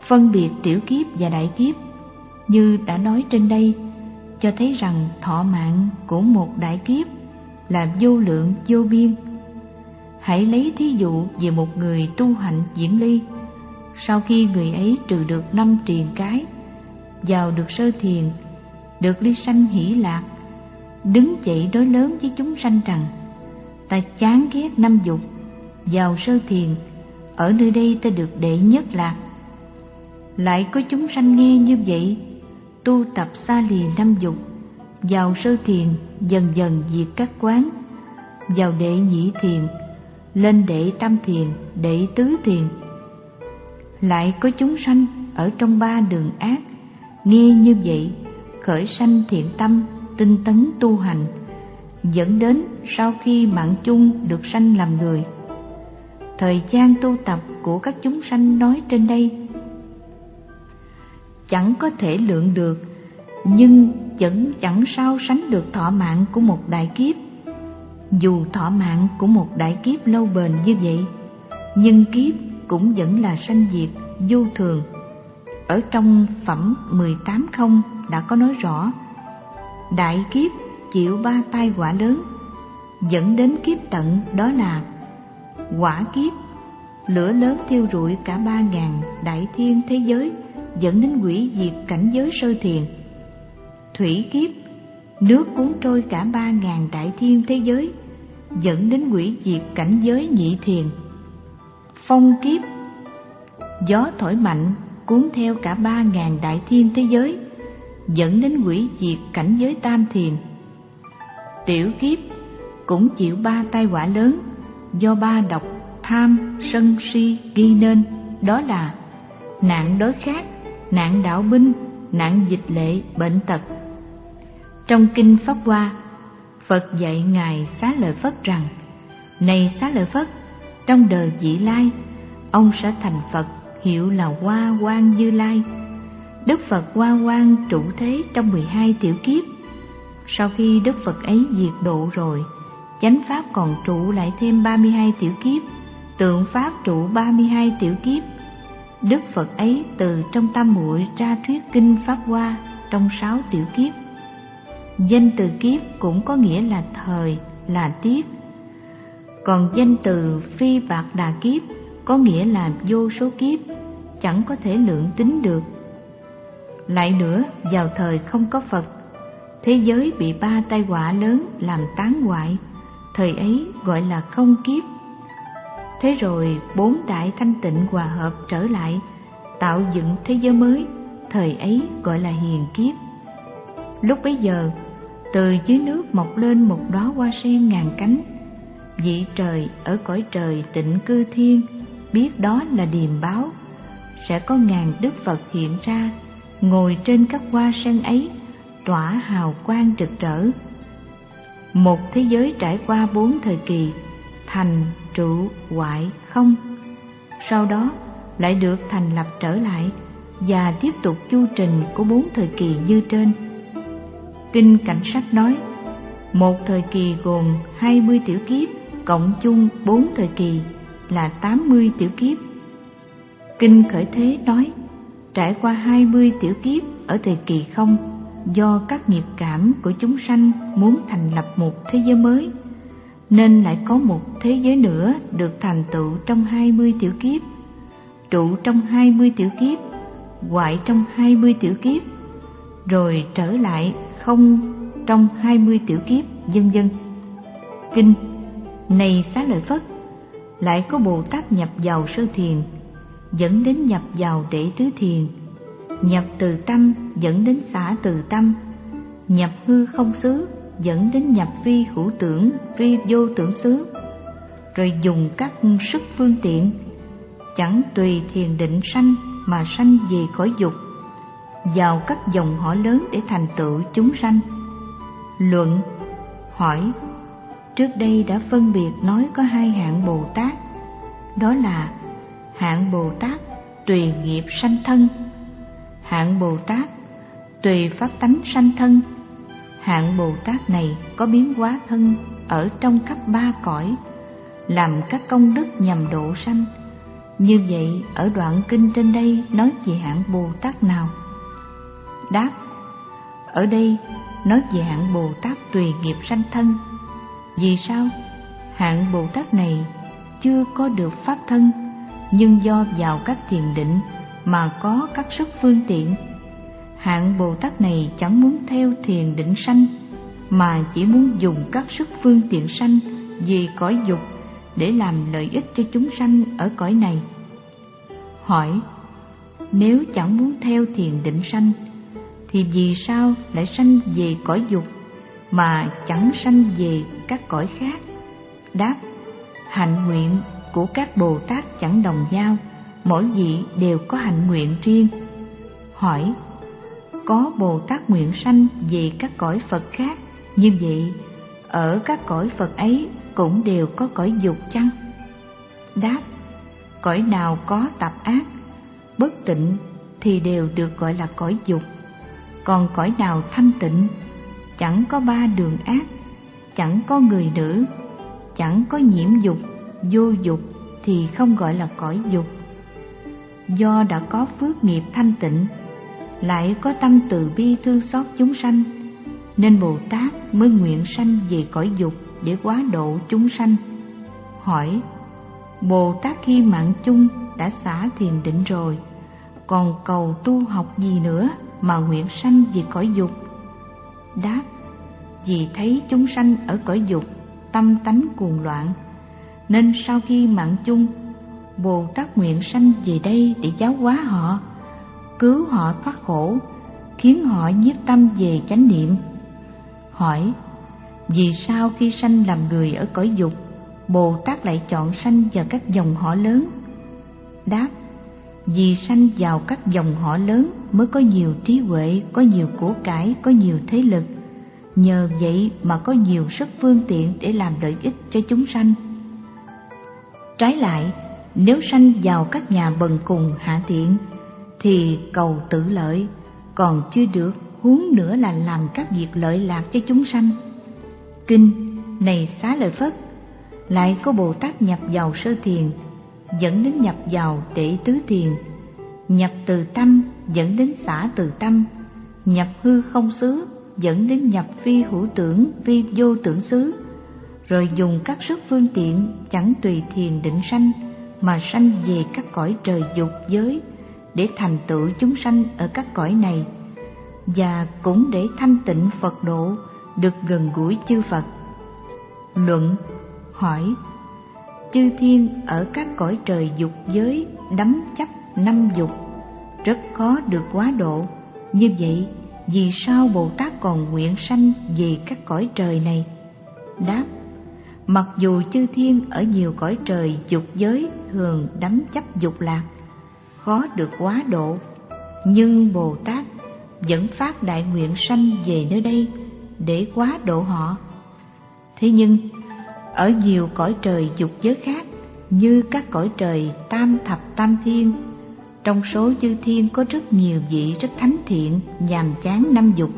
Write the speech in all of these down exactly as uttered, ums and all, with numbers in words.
Phân biệt tiểu kiếp và đại kiếp như đã nói trên đây cho thấy rằng thọ mạng của một đại kiếp là vô lượng vô biên. Hãy lấy thí dụ về một người tu hạnh diễn ly. Sau khi người ấy trừ được năm triền cái, vào được sơ thiền, được ly sanh hỷ lạc, đứng dậy nói lớn với chúng sanh rằng: ta chán ghét năm dục, vào sơ thiền, ở nơi đây ta được đệ nhất lạc. Lại có chúng sanh nghe như vậy, tu tập xa lìa năm dục, vào sơ thiền, dần dần diệt các quán, vào đệ nhị thiền, lên đệ tam thiền, đệ tứ thiền. Lại có chúng sanh ở trong ba đường ác, nghe như vậy, khởi sanh thiện tâm, tinh tấn tu hành, dẫn đến sau khi mạng chung được sanh làm người. Thời gian tu tập của các chúng sanh nói trên đây chẳng có thể lượng được, nhưng vẫn chẳng sao sánh được thọ mạng của một đại kiếp. Dù thọ mạng của một đại kiếp lâu bền như vậy, nhưng kiếp cũng vẫn là sanh diệt vô thường. Ở trong phẩm mười tám không đã có nói rõ, đại kiếp chịu ba tai họa lớn, dẫn đến kiếp tận, đó là hỏa kiếp, lửa lớn thiêu rụi cả ba ngàn đại thiên thế giới, dẫn đến hủy diệt cảnh giới sơ thiền. Thủy kiếp, nước cuốn trôi cả ba ngàn đại thiên thế giới, dẫn đến hủy diệt cảnh giới nhị thiền. Phong kiếp, gió thổi mạnh cuốn theo cả ba ngàn đại thiên thế giới, dẫn đến hủy diệt cảnh giới tam thiền. Tiểu kiếp cũng chịu ba tai họa lớn do ba độc tham sân si gây nên, đó là nạn đói khát, nạn đạo binh, nạn dịch lệ, bệnh tật. Trong kinh Pháp Hoa, Phật dạy ngài Xá Lợi Phất rằng: này Xá Lợi Phất, trong đời vị lai, ông sẽ thành Phật, hiệu là Hoa Quang Như Lai. Đức Phật Hoa Quang trụ thế trong mười hai tiểu kiếp. Sau khi Đức Phật ấy diệt độ rồi, chánh pháp còn trụ lại thêm ba mươi hai tiểu kiếp, tượng pháp trụ ba mươi hai tiểu kiếp. Đức Phật ấy từ trong tam muội ra thuyết kinh Pháp Hoa trong sáu tiểu kiếp. Danh từ kiếp cũng có nghĩa là thời, là tiết. Còn danh từ phi bạc đà kiếp có nghĩa là vô số kiếp, chẳng có thể lượng tính được. Lại nữa, vào thời không có Phật, thế giới bị ba tai họa lớn làm tán hoại, thời ấy gọi là không kiếp. Thế rồi bốn đại thanh tịnh hòa hợp trở lại, tạo dựng thế giới mới, thời ấy gọi là hiền kiếp. Lúc bấy giờ, từ dưới nước mọc lên một đóa hoa sen ngàn cánh. Vị trời ở cõi trời tịnh cư thiên biết đó là điềm báo, sẽ có ngàn Đức Phật hiện ra, ngồi trên các hoa sen ấy, tỏa hào quang rực rỡ. Một thế giới trải qua bốn thời kỳ: thành, trụ, hoại, không. Sau đó lại được thành lập trở lại và tiếp tục chu trình của bốn thời kỳ như trên. Kinh Cảnh Sách nói, một thời kỳ gồm hai mươi tiểu kiếp, cộng chung bốn thời kỳ là tám mươi tiểu kiếp. Kinh Khởi Thế nói, trải qua hai mươi tiểu kiếp ở thời kỳ không, do các nghiệp cảm của chúng sanh muốn thành lập một thế giới mới, nên lại có một thế giới nữa được thành tựu trong hai mươi tiểu kiếp, trụ trong hai mươi tiểu kiếp, hoại trong hai mươi tiểu kiếp, rồi trở lại không trong hai mươi tiểu kiếp, vân vân. Kinh: này Xá Lợi Phất, lại có Bồ Tát nhập vào sơ thiền, dẫn đến nhập vào đệ tứ thiền, nhập từ tâm dẫn đến xả từ tâm, nhập hư không xứ dẫn đến nhập vi hữu tưởng, vi vô tưởng xứ, rồi dùng các sức phương tiện, chẳng tùy thiền định sanh mà sanh về cõi dục, vào các dòng họ lớn để thành tựu chúng sanh. Luận: hỏi, trước đây đã phân biệt nói có hai hạng Bồ Tát, đó là hạng Bồ Tát tùy nghiệp sanh thân, hạng Bồ Tát tùy pháp tánh sanh thân. Hạng Bồ Tát này có biến hóa thân ở trong khắp ba cõi, làm các công đức nhằm độ sanh, Như vậy ở đoạn kinh trên đây nói về hạng Bồ Tát nào? Đáp: ở đây nói về hạng Bồ Tát tùy nghiệp sanh thân. Vì sao? Hạng Bồ Tát này chưa có được pháp thân, nhưng do vào các thiền định mà có các sức phương tiện. Hạng Bồ Tát này chẳng muốn theo thiền định sanh, mà chỉ muốn dùng các sức phương tiện sanh vì cõi dục để làm lợi ích cho chúng sanh ở cõi này. Hỏi: nếu chẳng muốn theo thiền định sanh, thì vì sao lại sanh về cõi dục mà chẳng sanh về các cõi khác? Đáp: hạnh nguyện của các Bồ Tát chẳng đồng nhau, mỗi vị đều có hạnh nguyện riêng. Hỏi: có Bồ Tát nguyện sanh về các cõi Phật khác, như vậy ở các cõi Phật ấy cũng đều có cõi dục chăng? Đáp: cõi nào có tập ác, bất tịnh thì đều được gọi là cõi dục. Còn cõi nào thanh tịnh, chẳng có ba đường ác, chẳng có người nữ, chẳng có nhiễm dục, vô dục thì không gọi là cõi dục. Do đã có phước nghiệp thanh tịnh, lại có tâm từ bi thương xót chúng sanh, nên Bồ Tát mới nguyện sanh về cõi dục để hóa độ chúng sanh. Hỏi: Bồ Tát khi mạng chung đã xả thiền định rồi, còn cầu tu học gì nữa mà nguyện sanh về cõi dục? Đáp: vì thấy chúng sanh ở cõi dục tâm tánh cuồng loạn, nên sau khi mạng chung, Bồ Tát nguyện sanh về đây để giáo hóa họ, cứu họ thoát khổ, khiến họ nhiếp tâm về chánh niệm. Hỏi: vì sao khi sanh làm người ở cõi dục, Bồ Tát lại chọn sanh vào các dòng họ lớn? Đáp: vì sanh vào các dòng họ lớn mới có nhiều trí huệ, có nhiều của cải, có nhiều thế lực, nhờ vậy mà có nhiều sức phương tiện để làm lợi ích cho chúng sanh. Trái lại, nếu sanh vào các nhà bần cùng hạ tiện thì cầu tự lợi, còn chưa được, huống nữa là làm các việc lợi lạc cho chúng sanh. Kinh này Xá Lợi Phất, lại có Bồ Tát nhập vào sơ thiền dẫn đến nhập vào đệ tứ thiền, nhập từ tâm dẫn đến xả từ tâm, nhập hư không xứ dẫn đến nhập phi hữu tưởng, phi vô tưởng xứ, rồi dùng các sức phương tiện chẳng tùy thiền định sanh mà sanh về các cõi trời dục giới để thành tựu chúng sanh ở các cõi này, và cũng để thanh tịnh Phật độ, được gần gũi chư Phật. Luận. Hỏi: chư thiên ở các cõi trời dục giới đắm chấp năm dục, rất khó được hóa độ. Như vậy, vì sao Bồ Tát còn nguyện sanh về các cõi trời này? Đáp: mặc dù chư thiên ở nhiều cõi trời dục giới thường đắm chấp dục lạc, khó được hóa độ, nhưng Bồ Tát vẫn phát đại nguyện sanh về nơi đây để hóa độ họ. Thế nhưng ở nhiều cõi trời dục giới khác, như các cõi trời tam thập tam thiên, trong số chư thiên có rất nhiều vị rất thánh thiện, nhàm chán năm dục.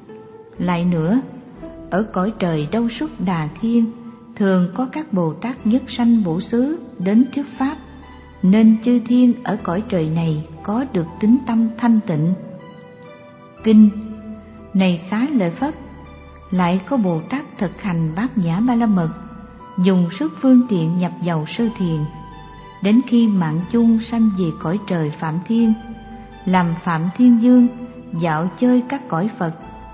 Lại nữa, ở cõi trời Đâu Xuất Đà Thiên thường có các Bồ Tát nhất sanh bổ xứ đến thuyết pháp, nên chư thiên ở cõi trời này có được tính tâm thanh tịnh. Kinh này Xá Lợi Phất, lại có Bồ Tát thực hành Bát Nhã Ba La Mật, dùng sức phương tiện nhập vào sơ thiền, đến khi mạng chung sanh về cõi trời Phạm Thiên, làm Phạm Thiên Dương, dạo chơi các cõi Phật.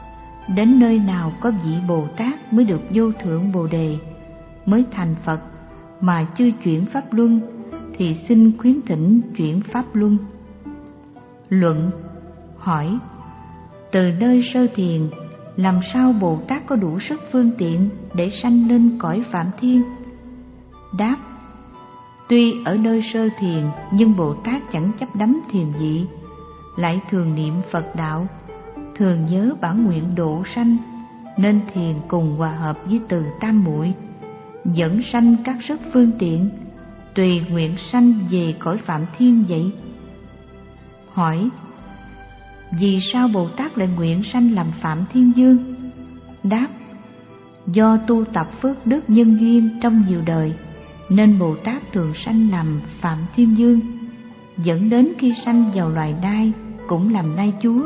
Đến nơi nào có vị Bồ Tát mới được vô thượng Bồ Đề, mới thành Phật, mà chưa chuyển Pháp Luân, thì xin khuyến thỉnh chuyển Pháp Luân. Luận. Hỏi: từ nơi sơ thiền, làm sao Bồ Tát có đủ sức phương tiện để sanh lên cõi Phạm Thiên? Đáp: tuy ở nơi sơ thiền, nhưng Bồ Tát chẳng chấp đắm thiền vị, lại thường niệm Phật đạo, thường nhớ bản nguyện độ sanh, nên thiền cùng hòa hợp với từ tam muội, dẫn sanh các sức phương tiện, tùy nguyện sanh về cõi Phạm Thiên vậy. Hỏi: vì sao Bồ Tát lại nguyện sanh làm Phạm Thiên Dương? Đáp: do tu tập phước đức nhân duyên trong nhiều đời, nên Bồ Tát thường sanh làm Phạm Thiên Dương, dẫn đến khi sanh vào loài nai cũng làm nai chúa.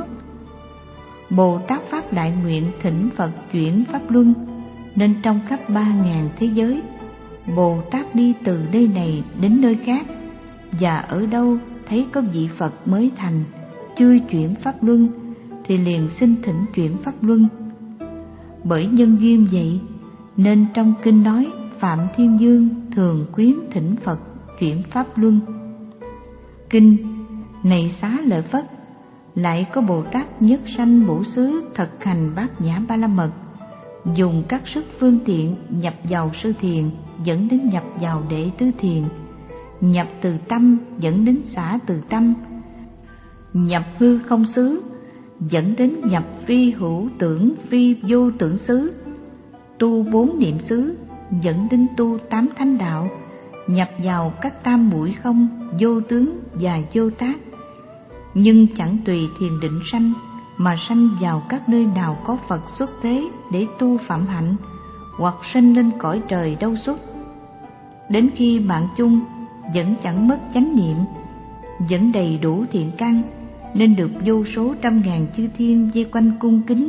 Bồ Tát phát đại nguyện thỉnh Phật chuyển pháp luân, nên trong khắp ba ngàn thế giới, Bồ Tát đi từ nơi này đến nơi khác, và ở đâu thấy có vị Phật mới thành chưa chuyển pháp luân thì liền xin thỉnh chuyển pháp luân. Bởi nhân duyên vậy nên trong kinh nói Phạm Thiên Dương thường quyến thỉnh Phật chuyển pháp luân. Kinh: Này Xá Lợi Phất, lại có Bồ Tát nhất sanh bổ xứ thực hành bát nhã ba la mật, dùng các sức phương tiện nhập vào sơ thiền dẫn đến nhập vào đệ tứ thiền, nhập từ tâm dẫn đến xả từ tâm, nhập hư không xứ dẫn đến nhập phi hữu tưởng phi vô tưởng xứ, tu bốn niệm xứ dẫn đến tu tám thánh đạo, nhập vào các tam muội không, vô tướng và vô tác. Nhưng chẳng tùy thiền định sanh, mà sanh vào các nơi nào có Phật xuất thế để tu phạm hạnh, hoặc sanh lên cõi trời đâu xuất. Đến khi mạng chung vẫn chẳng mất chánh niệm, vẫn đầy đủ thiện căn, nên được vô số trăm ngàn chư thiên vây quanh cung kính.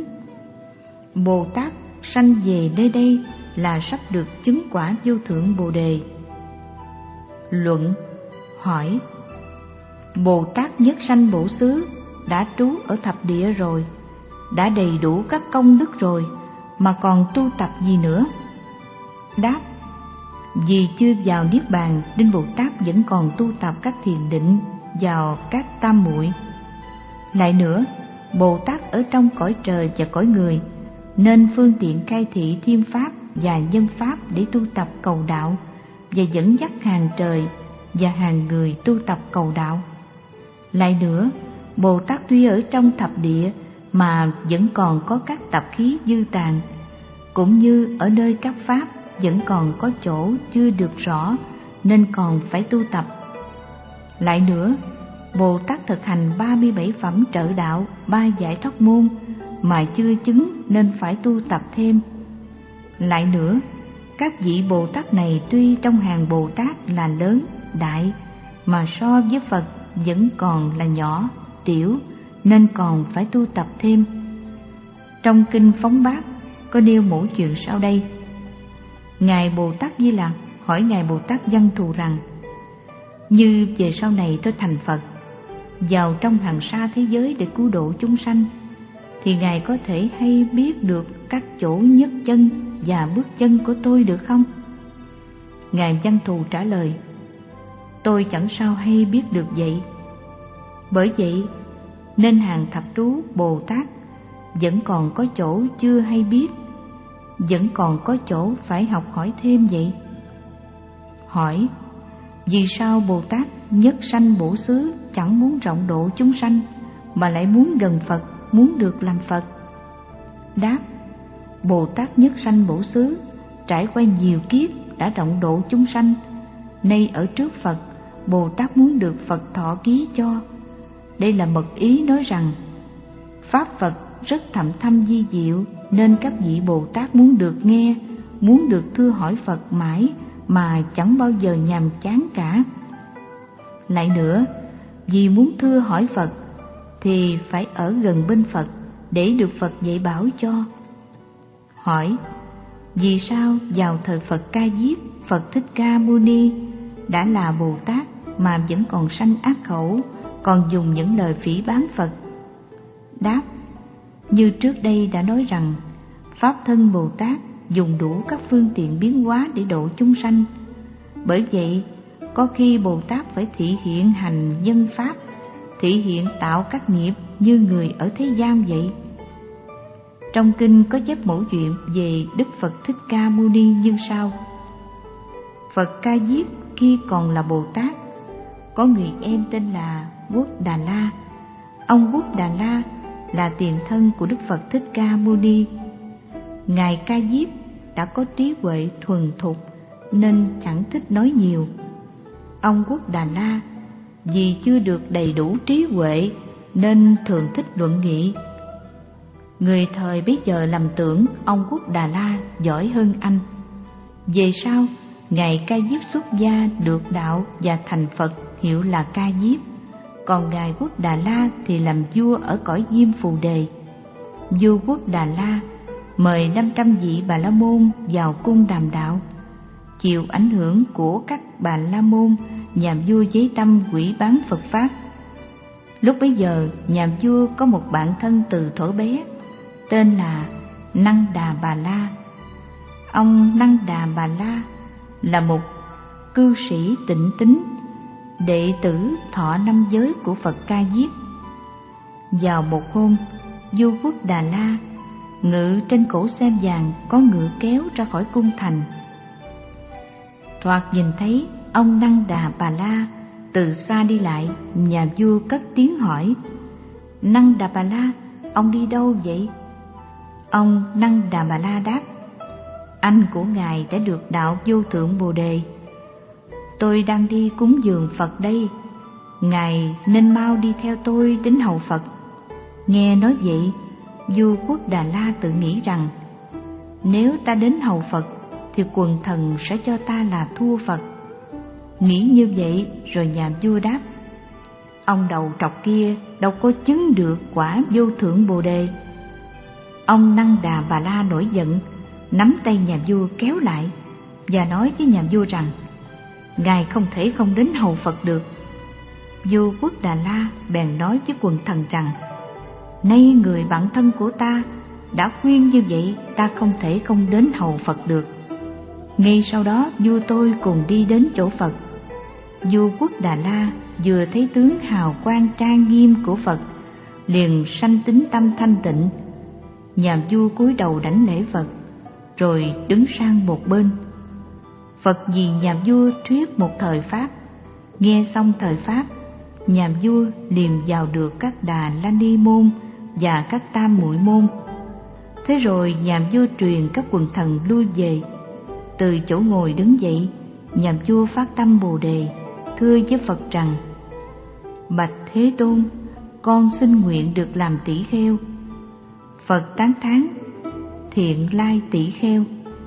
Bồ Tát sanh về nơi đây là sắp được chứng quả vô thượng Bồ Đề. Luận: Hỏi: Bồ Tát nhất sanh bổ xứ đã trú ở thập địa rồi, đã đầy đủ các công đức rồi, mà còn tu tập gì nữa? Đáp: Vì chưa vào niết bàn nên Bồ Tát vẫn còn tu tập các thiền định vào các tam muội. Lại nữa, Bồ Tát ở trong cõi trời và cõi người, nên phương tiện khai thị thiên pháp và nhân pháp để tu tập cầu đạo, và dẫn dắt hàng trời và hàng người tu tập cầu đạo. Lại nữa, Bồ Tát tuy ở trong thập địa mà vẫn còn có các tập khí dư tàn, cũng như ở nơi các pháp vẫn còn có chỗ chưa được rõ, nên còn phải tu tập. Lại nữa, Bồ Tát thực hành ba mươi bảy phẩm trợ đạo, ba giải thoát môn mà chưa chứng, nên phải tu tập thêm. Lại nữa, các vị Bồ Tát này tuy trong hàng Bồ Tát là lớn, đại, mà so với Phật vẫn còn là nhỏ, tiểu, nên còn phải tu tập thêm. Trong kinh Phóng Bát có nêu mẫu chuyện sau đây. Ngài Bồ Tát Di Lặc hỏi Ngài Bồ Tát Văn Thù rằng: Như về sau này tôi thành Phật, vào trong hàng sa thế giới để cứu độ chúng sanh, thì Ngài có thể hay biết được các chỗ nhấc chân và bước chân của tôi được không? Ngài Văn Thù trả lời: Tôi chẳng sao hay biết được vậy. Bởi vậy nên hàng thập trú Bồ Tát vẫn còn có chỗ chưa hay biết, vẫn còn có chỗ phải học hỏi thêm vậy. Hỏi: Vì sao Bồ Tát nhất sanh bổ xứ chẳng muốn rộng độ chúng sanh, mà lại muốn gần Phật, muốn được làm Phật? Đáp: Bồ Tát nhất sanh bổ xứ trải qua nhiều kiếp đã rộng độ chúng sanh, nay ở trước Phật, Bồ Tát muốn được Phật thọ ký cho. Đây là mật ý nói rằng pháp Phật rất thậm thâm vi diệu, nên các vị Bồ Tát muốn được nghe, muốn được thưa hỏi Phật mãi mà chẳng bao giờ nhàm chán cả. Lại nữa, vì muốn thưa hỏi Phật thì phải ở gần bên Phật để được Phật dạy bảo cho. Hỏi: Vì sao vào thời Phật Ca Diếp, Phật Thích Ca Mâu Ni đã là Bồ Tát mà vẫn còn sanh ác khẩu, còn dùng những lời phỉ báng Phật? Đáp: Như trước đây đã nói rằng, Pháp thân Bồ Tát dùng đủ các phương tiện biến hóa để độ chúng sanh. Bởi vậy, có khi Bồ Tát phải thị hiện hành nhân pháp, thị hiện tạo các nghiệp như người ở thế gian vậy. Trong kinh có chép mẫu chuyện về Đức Phật Thích Ca Mâu Ni như sau. Phật Ca Diếp khi còn là Bồ Tát, có người em tên là Quốc Đà La. Ông Quốc Đà La là tiền thân của Đức Phật Thích Ca Mâu Ni. Ngài Ca Diếp đã có trí huệ thuần thục nên chẳng thích nói nhiều. Ông Quốc Đà La vì chưa được đầy đủ trí huệ nên thường thích luận nghị. Người thời bấy giờ lầm tưởng ông Quốc Đà La giỏi hơn anh. Về sau, Ngài Ca Diếp xuất gia được đạo và thành Phật hiệu là Ca Diếp, còn Ngài Quốc Đà La thì làm vua ở cõi Diêm Phù Đề. Vua Quốc Đà La mời năm trăm vị Bà La Môn vào cung đàm đạo. Chịu ảnh hưởng của các Bà La Môn, nhà vua chí tâm quỷ bán Phật Pháp. Lúc bấy giờ, nhà vua có một bạn thân từ thuở bé, tên là Năng Đà Bà La. Ông Năng Đà Bà La là một cư sĩ tịnh tín, đệ tử thọ năm giới của Phật Ca Diếp. Vào một hôm, vua Quốc Đà La ngự trên cổ xe vàng có ngựa kéo ra khỏi cung thành. Thoạt nhìn thấy ông Năng Đà Bà La từ xa đi lại, nhà vua cất tiếng hỏi: Năng Đà Bà La, ông đi đâu vậy? Ông Năng Đà Bà La đáp: Anh của ngài đã được đạo vô thượng Bồ Đề. Tôi đang đi cúng dường Phật đây, ngài nên mau đi theo tôi đến hầu Phật. Nghe nói vậy, vua Quốc Đà La tự nghĩ rằng nếu ta đến hầu Phật thì quần thần sẽ cho ta là thua Phật. Nghĩ như vậy rồi nhà vua đáp: Ông đầu trọc kia đâu có chứng được quả vô thượng Bồ Đề. Ông Năng Đà Bà La nổi giận, nắm tay nhà vua kéo lại và nói với nhà vua rằng ngài không thể không đến hầu Phật được. Vua Quốc Đà La bèn nói với quần thần rằng: Nay người bạn thân của ta đã khuyên như vậy, ta không thể không đến hầu Phật được. Ngay sau đó vua tôi cùng đi đến chỗ Phật. Vua Quốc Đà La vừa thấy tướng hào quang trang nghiêm của Phật, liền sanh tín tâm thanh tịnh. Nhà vua cúi đầu đảnh lễ Phật, rồi đứng sang một bên. Phật vì nhà vua thuyết một thời pháp. Nghe xong thời pháp, nhà vua liền vào được các Đà La Ni môn và các Tam Muội môn. Thế rồi nhà vua truyền các quần thần lui về. Từ chỗ ngồi đứng dậy, nhà vua phát tâm Bồ Đề, thưa với Phật rằng: Bạch Thế Tôn, con xin nguyện được làm tỷ kheo. Phật tán thán: Thiện lai tỷ kheo.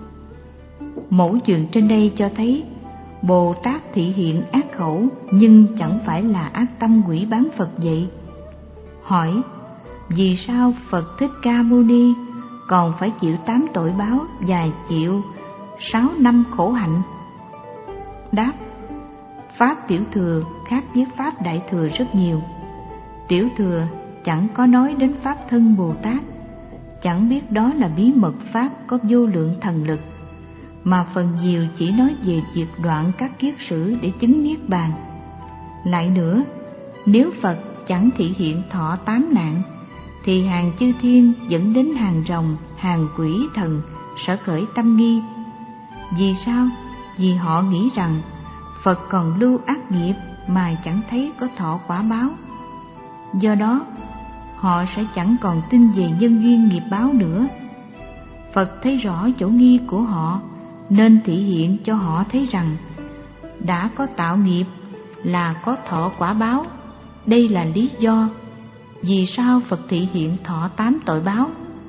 Mẫu chuyện trên đây cho thấy Bồ Tát thị hiện ác khẩu nhưng chẳng phải là ác tâm quỷ bán Phật vậy. Hỏi: vì sao Phật Thích Ca Mâu Ni còn phải chịu tám tội báo và chịu sáu năm khổ hạnh? Đáp: Pháp tiểu thừa khác với Pháp đại thừa rất nhiều. Tiểu thừa chẳng có nói đến Pháp thân Bồ Tát, chẳng biết đó là bí mật Pháp có vô lượng thần lực, mà phần nhiều chỉ nói về việc đoạn các kiết sử để chứng niết bàn. Lại nữa, nếu Phật chẳng thị hiện thọ tám nạn, thì hàng chư thiên dẫn đến hàng rồng, hàng quỷ thần sẽ khởi tâm nghi. Vì sao? Vì họ nghĩ rằng Phật còn lưu ác nghiệp mà chẳng thấy có thọ quả báo. Do đó, họ sẽ chẳng còn tin về nhân duyên nghiệp báo nữa. Phật thấy rõ chỗ nghi của họ, nên thị hiện cho họ thấy rằng đã có tạo nghiệp là có thọ quả báo. Đây là lý do vì sao Phật thị hiện thọ tám tội báo.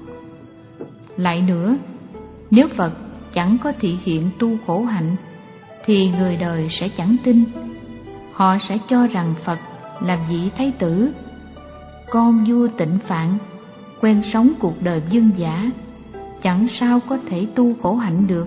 Lại nữa, nếu Phật chẳng có thị hiện tu khổ hạnh, thì người đời sẽ chẳng tin. Họ sẽ cho rằng Phật là vị thái tử, con vua Tịnh Phạn, quen sống cuộc đời dân dã, chẳng sao có thể tu khổ hạnh được.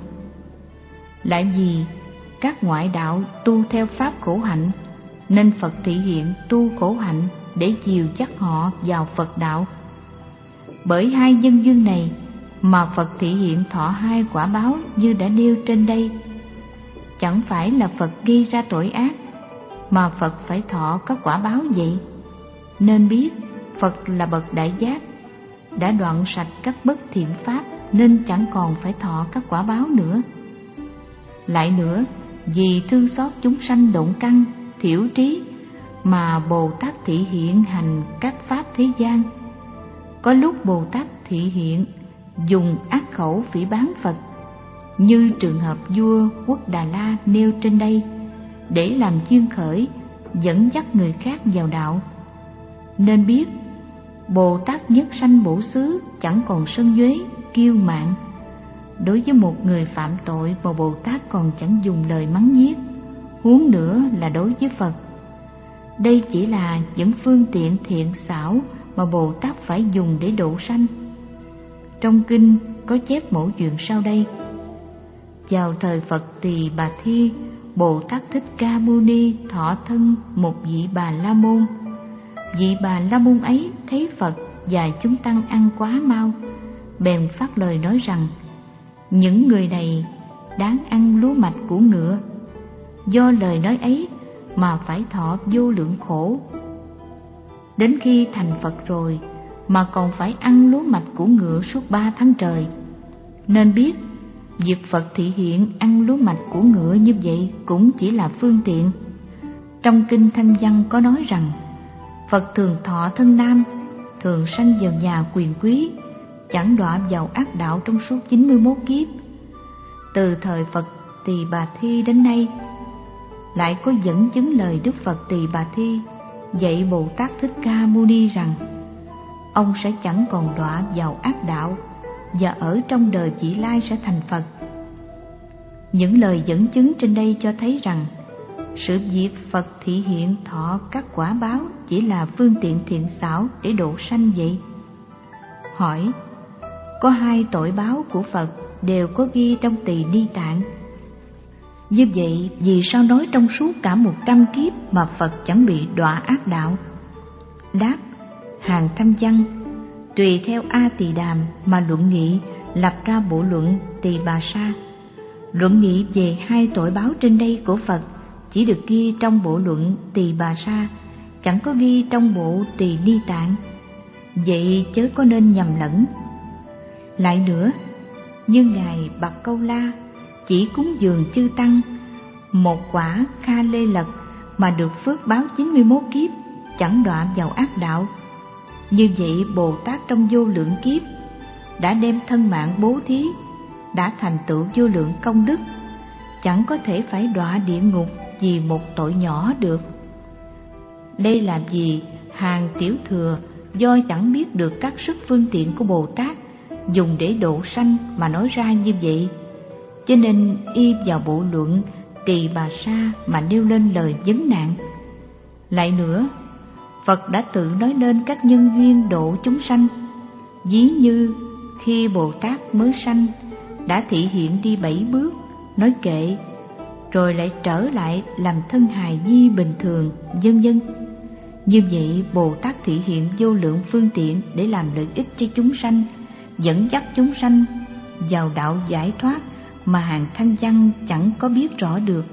Lại vì các ngoại đạo tu theo pháp khổ hạnh, nên Phật thị hiện tu khổ hạnh để dìu dắt họ vào Phật đạo. Bởi hai nhân duyên này mà Phật thị hiện thọ hai quả báo như đã nêu trên đây. Chẳng phải là Phật gây ra tội ác, mà Phật phải thọ các quả báo vậy. Nên biết Phật là bậc đại giác, đã đoạn sạch các bất thiện pháp, nên chẳng còn phải thọ các quả báo nữa. Lại nữa, vì thương xót chúng sanh độn căn, thiểu trí, mà Bồ Tát thị hiện hành các pháp thế gian. Có lúc Bồ Tát thị hiện dùng ác khẩu phỉ báng Phật, như trường hợp vua Quốc Đà La nêu trên đây, để làm duyên khởi, dẫn dắt người khác vào đạo. Nên biết Bồ Tát nhất sanh bổ xứ chẳng còn sân uế, kiêu mạn, Đối với một người phạm tội mà Bồ Tát còn chẳng dùng lời mắng nhiếc, huống nữa là đối với Phật. Đây chỉ là những phương tiện thiện xảo mà Bồ Tát phải dùng để độ sanh. Trong kinh có chép mẫu chuyện sau đây. Vào thời Phật Tỳ Bà Thi, Bồ Tát Thích Ca Mâu Ni thọ thân một vị Bà La Môn. Vị Bà La Môn ấy thấy Phật và chúng tăng ăn quá mau, bèn phát lời nói rằng: những người này đáng ăn lúa mạch của ngựa. Do lời nói ấy mà phải thọ vô lượng khổ. Đến khi thành Phật rồi mà còn phải ăn lúa mạch của ngựa suốt ba tháng trời. Nên biết việc Phật thị hiện ăn lúa mạch của ngựa như vậy cũng chỉ là phương tiện. Trong kinh Thanh Văn có nói rằng Phật thường thọ thân nam, thường sanh vào nhà quyền quý, chẳng đọa vào ác đạo trong suốt chín mươi mốt kiếp. Từ thời Phật Tỳ Bà Thi đến nay, lại có dẫn chứng lời Đức Phật Tỳ Bà Thi dạy Bồ Tát Thích Ca Mâu Ni rằng ông sẽ chẳng còn đọa vào ác đạo và ở trong đời vị lai sẽ thành Phật. Những lời dẫn chứng trên đây cho thấy rằng sự việc Phật thị hiện thọ các quả báo chỉ là phương tiện thiện xảo để độ sanh vậy. Hỏi: có hai tội báo của Phật đều có ghi trong Tỳ Ni Tạng. Như vậy vì sao nói trong suốt cả một trăm kiếp mà Phật chẳng bị đọa ác đạo? Đáp: hàng Thanh Văn tùy theo A Tỳ Đàm mà luận nghị lập ra bộ luận Tỳ Bà Sa. Luận nghị về hai tội báo trên đây của Phật chỉ được ghi trong bộ luận Tỳ Bà Sa, chẳng có ghi trong bộ Tỳ Ni Tạng. Vậy chớ có nên nhầm lẫn. Lại nữa, như ngài Bạc Câu La chỉ cúng dường chư tăng một quả Kha Lê Lật mà được phước báo chín mươi mốt kiếp, chẳng đọa vào ác đạo. Như vậy Bồ Tát trong vô lượng kiếp đã đem thân mạng bố thí, đã thành tựu vô lượng công đức, chẳng có thể phải đọa địa ngục vì một tội nhỏ được. Đây là vì hàng tiểu thừa do chẳng biết được các sức phương tiện của Bồ Tát dùng để độ sanh mà nói ra như vậy, cho nên y vào bộ luận Tỳ Bà Sa mà nêu lên lời vấn nạn. Lại nữa, Phật đã tự nói lên các nhân duyên độ chúng sanh. Ví như khi Bồ Tát mới sanh đã thị hiện đi bảy bước, nói kệ, rồi lại trở lại làm thân hài nhi bình thường, vân vân. Như vậy Bồ Tát thị hiện vô lượng phương tiện để làm lợi ích cho chúng sanh, dẫn dắt chúng sanh vào đạo giải thoát mà hàng Thanh Văn chẳng có biết rõ được.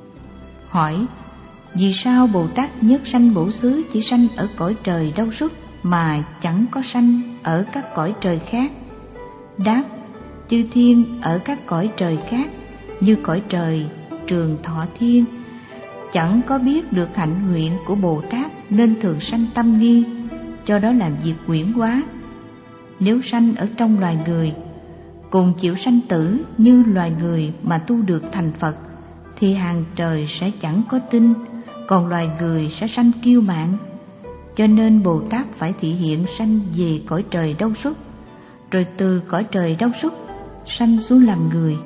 Hỏi: vì sao Bồ Tát nhất sanh bổ xứ chỉ sanh ở cõi trời Đâu Xuất mà chẳng có sanh ở các cõi trời khác? Đáp: chư thiên ở các cõi trời khác như cõi trời Trường Thọ Thiên chẳng có biết được hạnh nguyện của Bồ Tát nên thường sanh tâm nghi, cho đó làm việc quyển hóa. Nếu sanh ở trong loài người, cùng chịu sanh tử như loài người mà tu được thành Phật, thì hàng trời sẽ chẳng có tin, còn loài người sẽ sanh kiêu mạn. Cho nên Bồ Tát phải thị hiện sanh về cõi trời Đâu Xuất, rồi từ cõi trời Đâu Xuất sanh xuống làm người,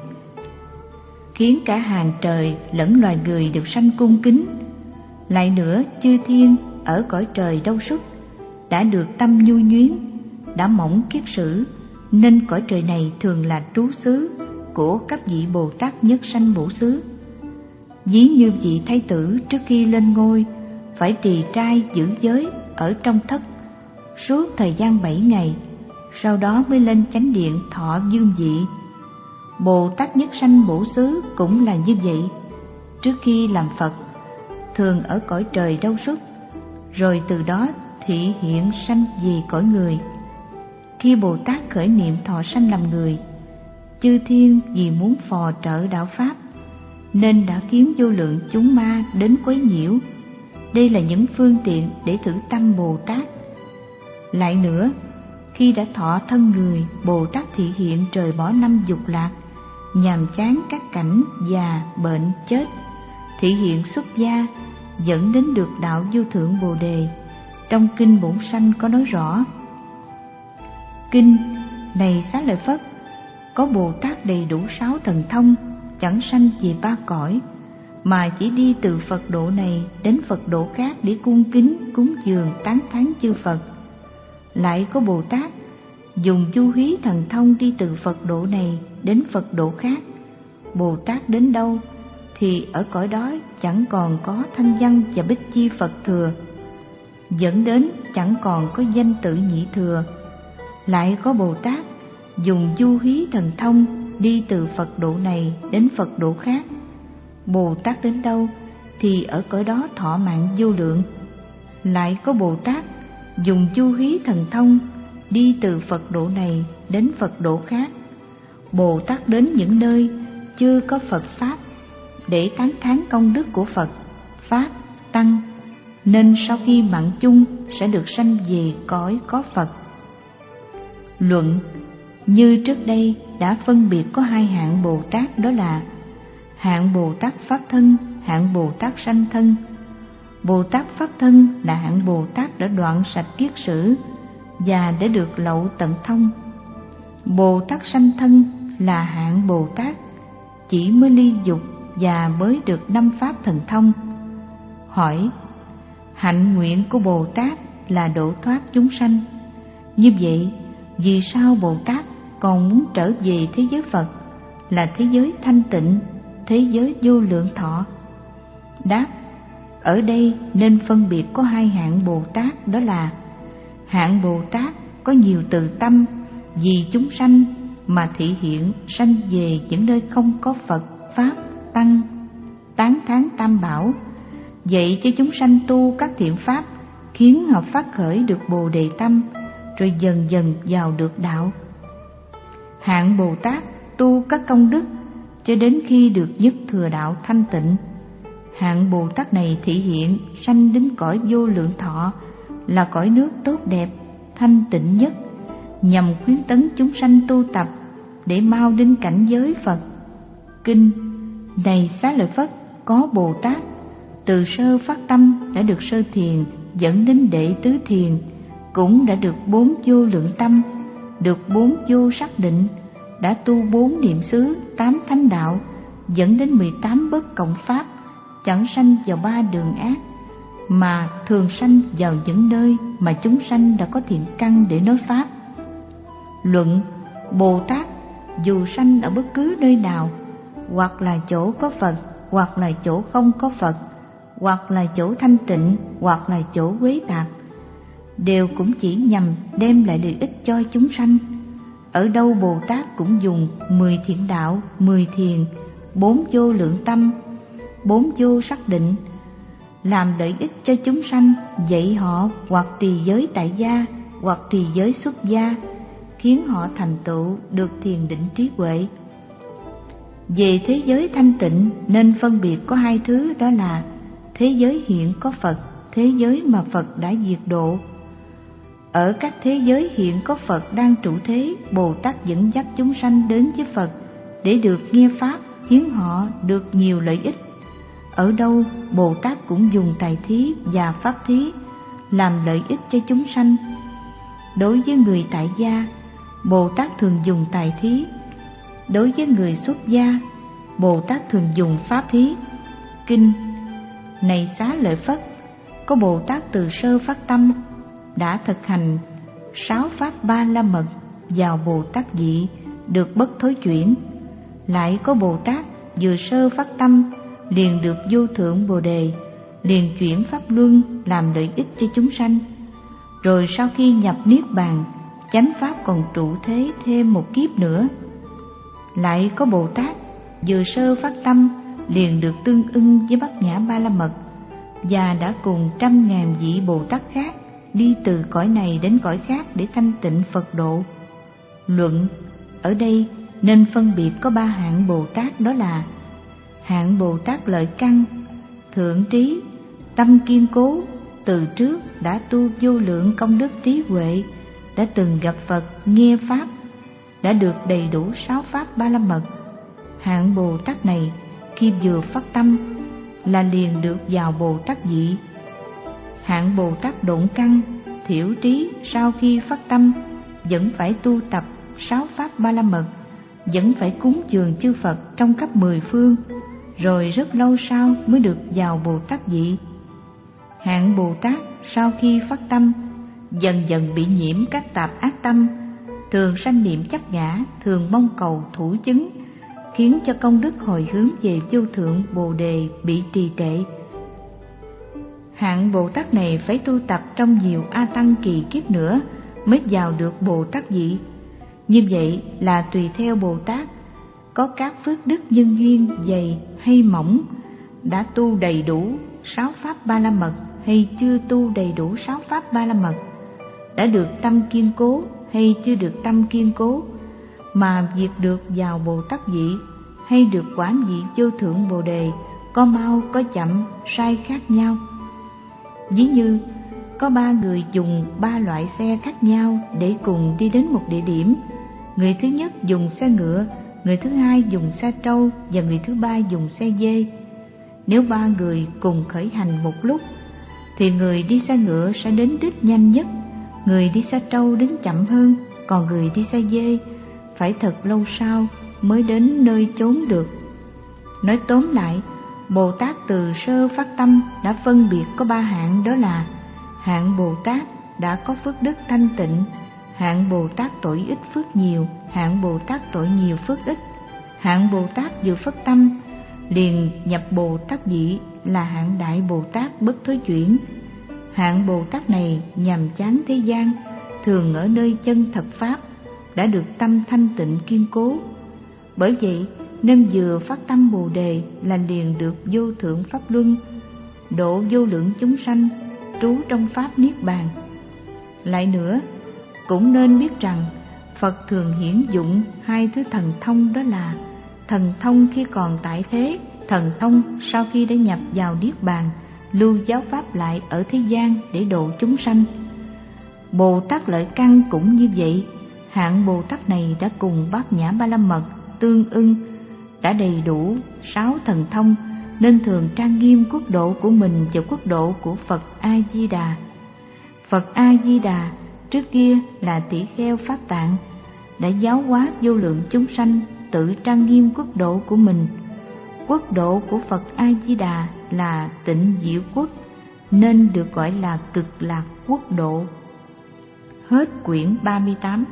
khiến cả hàng trời lẫn loài người đều sanh cung kính. Lại nữa, chư thiên ở cõi trời Đâu Xuất đã được tâm nhu nhuyến, đã mỏng kiết sử, nên cõi trời này thường là trú xứ của các vị Bồ Tát nhất sanh bổ xứ. Ví như vị thái tử trước khi lên ngôi phải trì trai giữ giới ở trong thất suốt thời gian bảy ngày, sau đó mới lên chánh điện thọ dương vị. Bồ Tát nhất sanh bổ xứ cũng là như vậy. Trước khi làm Phật thường ở cõi trời Đâu Xuất, rồi từ đó thị hiện sanh về cõi người. Khi Bồ Tát khởi niệm thọ sanh làm người, chư thiên vì muốn phò trợ đạo pháp nên đã khiến vô lượng chúng ma đến quấy nhiễu. Đây là những phương tiện để thử tâm Bồ Tát. Lại nữa, khi đã thọ thân người, Bồ Tát thị hiện trời bỏ năm dục lạc, nhàm chán các cảnh già, bệnh, chết, thị hiện xuất gia, dẫn đến được đạo vô thượng Bồ Đề. Trong kinh Bổn Sanh có nói rõ: kinh này Xá Lợi Phất, có Bồ Tát đầy đủ sáu thần thông, chẳng sanh về ba cõi, mà chỉ đi từ Phật độ này đến Phật độ khác để cung kính, cúng dường, tán thán chư Phật. Lại có Bồ Tát dùng du hí thần thông đi từ Phật độ này đến Phật độ khác. Bồ Tát đến đâu thì ở cõi đó chẳng còn có thanh văn và bích chi Phật thừa, dẫn đến chẳng còn có danh tự nhị thừa. Lại có Bồ Tát dùng du hí thần thông đi từ Phật độ này đến Phật độ khác. Bồ Tát đến đâu thì ở cõi đó thọ mạng vô lượng. Lại có Bồ Tát dùng du hí thần thông đi từ Phật độ này đến Phật độ khác. Bồ Tát đến những nơi chưa có Phật Pháp để tán thán công đức của Phật, Pháp, Tăng, nên sau khi mạng chung sẽ được sanh về cõi có Phật. Luận: như trước đây đã phân biệt có hai hạng Bồ Tát, đó là hạng Bồ Tát Pháp Thân, hạng Bồ Tát Sanh Thân. Bồ Tát Pháp Thân là hạng Bồ Tát đã đoạn sạch kiết sử và đã được lậu tận thông. Bồ Tát Sanh Thân là hạng Bồ Tát chỉ mới ly dục và mới được năm pháp thần thông. Hỏi: hạnh nguyện của Bồ Tát là độ thoát chúng sanh. Như vậy, vì sao Bồ Tát còn muốn trở về thế giới Phật, là thế giới thanh tịnh, thế giới vô lượng thọ? Đáp: ở đây nên phân biệt có hai hạng Bồ Tát, đó là hạng Bồ Tát có nhiều từ tâm vì chúng sanh mà thị hiện sanh về những nơi không có Phật, Pháp, Tăng, tán thán Tam Bảo, dạy cho chúng sanh tu các thiện pháp, khiến họ phát khởi được Bồ Đề tâm, rồi dần dần vào được đạo. Hạng Bồ Tát tu các công đức cho đến khi được nhất thừa đạo thanh tịnh. Hạng Bồ Tát này thị hiện sanh đến cõi vô lượng thọ, là cõi nước tốt đẹp, thanh tịnh nhất, nhằm khuyến tấn chúng sanh tu tập để mau đến cảnh giới Phật. Kinh: này Xá Lợi Phất, có Bồ Tát từ sơ phát tâm đã được sơ thiền, dẫn đến đệ tứ thiền, cũng đã được bốn vô lượng tâm, được bốn vô sắc định, đã tu bốn niệm xứ, tám thánh đạo, dẫn đến mười tám bất cộng pháp, chẳng sanh vào ba đường ác, mà thường sanh vào những nơi mà chúng sanh đã có thiện căn để nói pháp. Luận: Bồ Tát dù sanh ở bất cứ nơi nào, hoặc là chỗ có Phật, hoặc là chỗ không có Phật, hoặc là chỗ thanh tịnh, hoặc là chỗ quế tạp, đều cũng chỉ nhằm đem lại lợi ích cho chúng sanh. Ở đâu Bồ Tát cũng dùng mười thiện đạo, mười thiền, bốn vô lượng tâm, bốn vô sắc định, làm lợi ích cho chúng sanh, dạy họ hoặc trì giới tại gia, hoặc trì giới xuất gia, khiến họ thành tựu được thiền định trí huệ. Về thế giới thanh tịnh nên phân biệt có hai thứ, đó là thế giới hiện có Phật, thế giới mà Phật đã diệt độ. Ở các thế giới hiện có Phật đang trụ thế, Bồ Tát dẫn dắt chúng sanh đến với Phật để được nghe pháp, khiến họ được nhiều lợi ích. Ở đâu Bồ Tát cũng dùng tài thí và pháp thí làm lợi ích cho chúng sanh. Đối với người tại gia, Bồ Tát thường dùng tài thí; đối với người xuất gia, Bồ Tát thường dùng pháp thí. Kinh: này Xá Lợi Phất, có Bồ Tát từ sơ phát tâm đã thực hành sáu pháp ba la mật vào Bồ Tát vị, được bất thối chuyển. Lại có Bồ Tát vừa sơ phát tâm liền được vô thượng Bồ Đề, liền chuyển pháp luân làm lợi ích cho chúng sanh. Rồi sau khi nhập niết bàn, chánh pháp còn trụ thế thêm một kiếp nữa. Lại có Bồ Tát vừa sơ phát tâm liền được tương ưng với bát nhã ba la mật, và đã cùng trăm ngàn vị Bồ Tát khác đi từ cõi này đến cõi khác để thanh tịnh Phật độ. Luận: ở đây nên phân biệt có ba hạng Bồ Tát, đó là hạng Bồ Tát lợi căn, thượng trí, tâm kiên cố, từ trước đã tu vô lượng công đức trí huệ, đã từng gặp Phật, nghe pháp, đã được đầy đủ sáu pháp ba la mật. Hạng Bồ Tát này khi vừa phát tâm là liền được vào Bồ Tát vị. Hạng Bồ Tát độn căn, thiểu trí sau khi phát tâm vẫn phải tu tập sáu pháp ba la mật vẫn phải cúng dường chư Phật trong khắp mười phương, rồi rất lâu sau mới được vào Bồ Tát vị. Hạng Bồ Tát sau khi phát tâm, dần dần bị nhiễm các tạp ác tâm, thường sanh niệm chấp ngã, thường mong cầu thủ chứng, khiến cho công đức hồi hướng về vô thượng Bồ Đề bị trì trệ. Hạng Bồ Tát này phải tu tập trong nhiều A Tăng kỳ kiếp nữa mới vào được Bồ Tát vị. Như vậy là tùy theo Bồ Tát có các phước đức nhân duyên dày hay mỏng, đã tu đầy đủ sáu pháp ba la mật hay chưa tu đầy đủ sáu pháp ba la mật, đã được tâm kiên cố hay chưa được tâm kiên cố, mà việc được vào Bồ Tát vị hay được quả vị vô thượng Bồ Đề có mau có chậm sai khác nhau. Ví như có ba người dùng ba loại xe khác nhau để cùng đi đến một địa điểm. Người thứ nhất dùng xe ngựa, người thứ hai dùng xe trâu và người thứ ba dùng xe dê. Nếu ba người cùng khởi hành một lúc thì người đi xe ngựa sẽ đến đích nhanh nhất, người đi xe trâu đến chậm hơn, còn người đi xe dê phải thật lâu sau mới đến nơi chốn được. Nói tóm lại, Bồ Tát từ sơ phát tâm đã phân biệt có ba hạng, đó là hạng Bồ Tát đã có phước đức thanh tịnh, hạng Bồ Tát tội ít phước nhiều, hạng Bồ Tát tội nhiều phước ít. Hạng Bồ Tát vừa phát tâm liền nhập Bồ Tát vị là hạng Đại Bồ Tát bất thối chuyển. Hạng Bồ Tát này nhàm chán thế gian, thường ở nơi chân thật pháp, đã được tâm thanh tịnh kiên cố. Bởi vậy nên vừa phát tâm Bồ Đề là liền được vô thượng pháp luân, độ vô lượng chúng sanh, trú trong pháp niết bàn. Lại nữa, cũng nên biết rằng Phật thường hiển dụng hai thứ thần thông, đó là thần thông khi còn tại thế, thần thông sau khi đã nhập vào niết bàn, lưu giáo pháp lại ở thế gian để độ chúng sanh. Bồ Tát Lợi Căn cũng như vậy. Hạng Bồ Tát này đã cùng Bát Nhã Ba La Mật tương ưng, đã đầy đủ sáu thần thông, nên thường trang nghiêm quốc độ của mình và quốc độ của Phật A Di Đà. Phật A Di Đà trước kia là tỷ kheo Pháp Tạng, đã giáo hóa vô lượng chúng sanh tự trang nghiêm quốc độ của mình. Quốc độ của Phật A Di Đà là Tịnh Diệu Quốc, nên được gọi là Cực Lạc Quốc độ. Hết quyển ba mươi tám.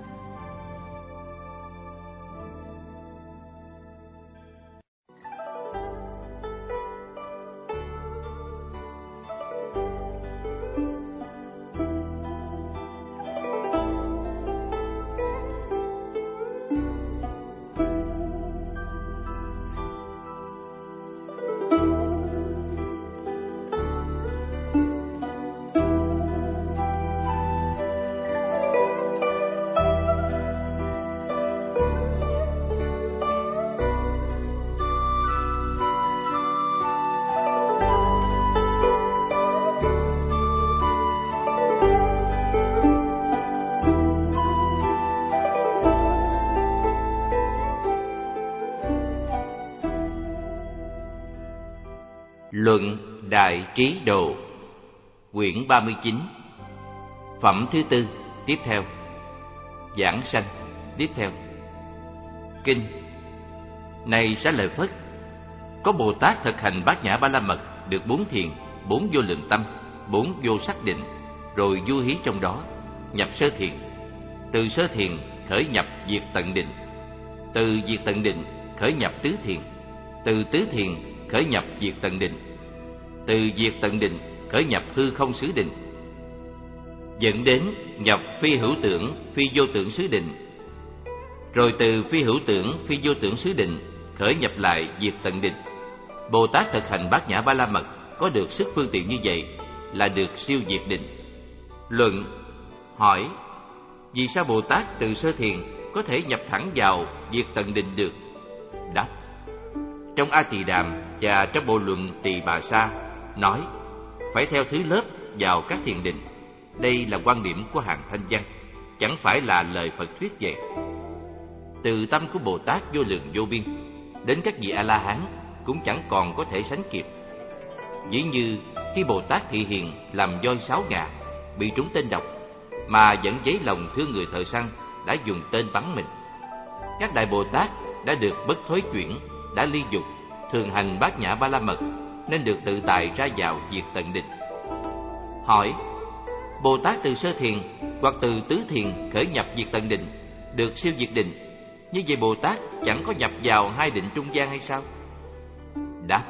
Luận Đại Trí Độ, quyển ba mươi chín, phẩm thứ tư, tiếp theo. Giảng sanh, tiếp theo. Kinh. Này Xá Lợi Phất, có Bồ Tát thực hành Bát Nhã Ba La Mật được bốn thiền, bốn vô lượng tâm, bốn vô sắc định, rồi du hí trong đó, nhập sơ thiền. Từ sơ thiền khởi nhập diệt tận định, từ diệt tận định khởi nhập tứ thiền, từ tứ thiền khởi nhập diệt tận định, từ diệt tận định khởi nhập hư không xứ định, dẫn đến nhập phi hữu tưởng, phi vô tưởng xứ định, rồi từ phi hữu tưởng, phi vô tưởng xứ định khởi nhập lại diệt tận định. Bồ Tát thực hành Bát Nhã Ba La Mật có được sức phương tiện như vậy là được siêu diệt định. Luận. Hỏi: vì sao Bồ Tát từ sơ thiền có thể nhập thẳng vào diệt tận định được? Đáp: trong A Tỳ Đàm và trong bộ luận Tỳ Bà Sa nói phải theo thứ lớp vào các thiền định. Đây là quan điểm của hàng Thanh Văn, chẳng phải là lời Phật thuyết vậy. Từ tâm của Bồ Tát vô lượng vô biên, đến các vị A La Hán cũng chẳng còn có thể sánh kịp. Ví như khi Bồ Tát thị hiện làm voi sáo gà, bị trúng tên độc, mà vẫn giấy lòng thương người thợ săn đã dùng tên bắn mình. Các Đại Bồ Tát đã được bất thối chuyển, đã ly dục, thường hành bát nhã ba la mật, nên được tự tại ra vào diệt tận định. Hỏi: Bồ Tát từ sơ thiền hoặc từ tứ thiền khởi nhập diệt tận định, được siêu diệt định, như vậy Bồ Tát chẳng có nhập vào hai định trung gian hay sao? Đáp: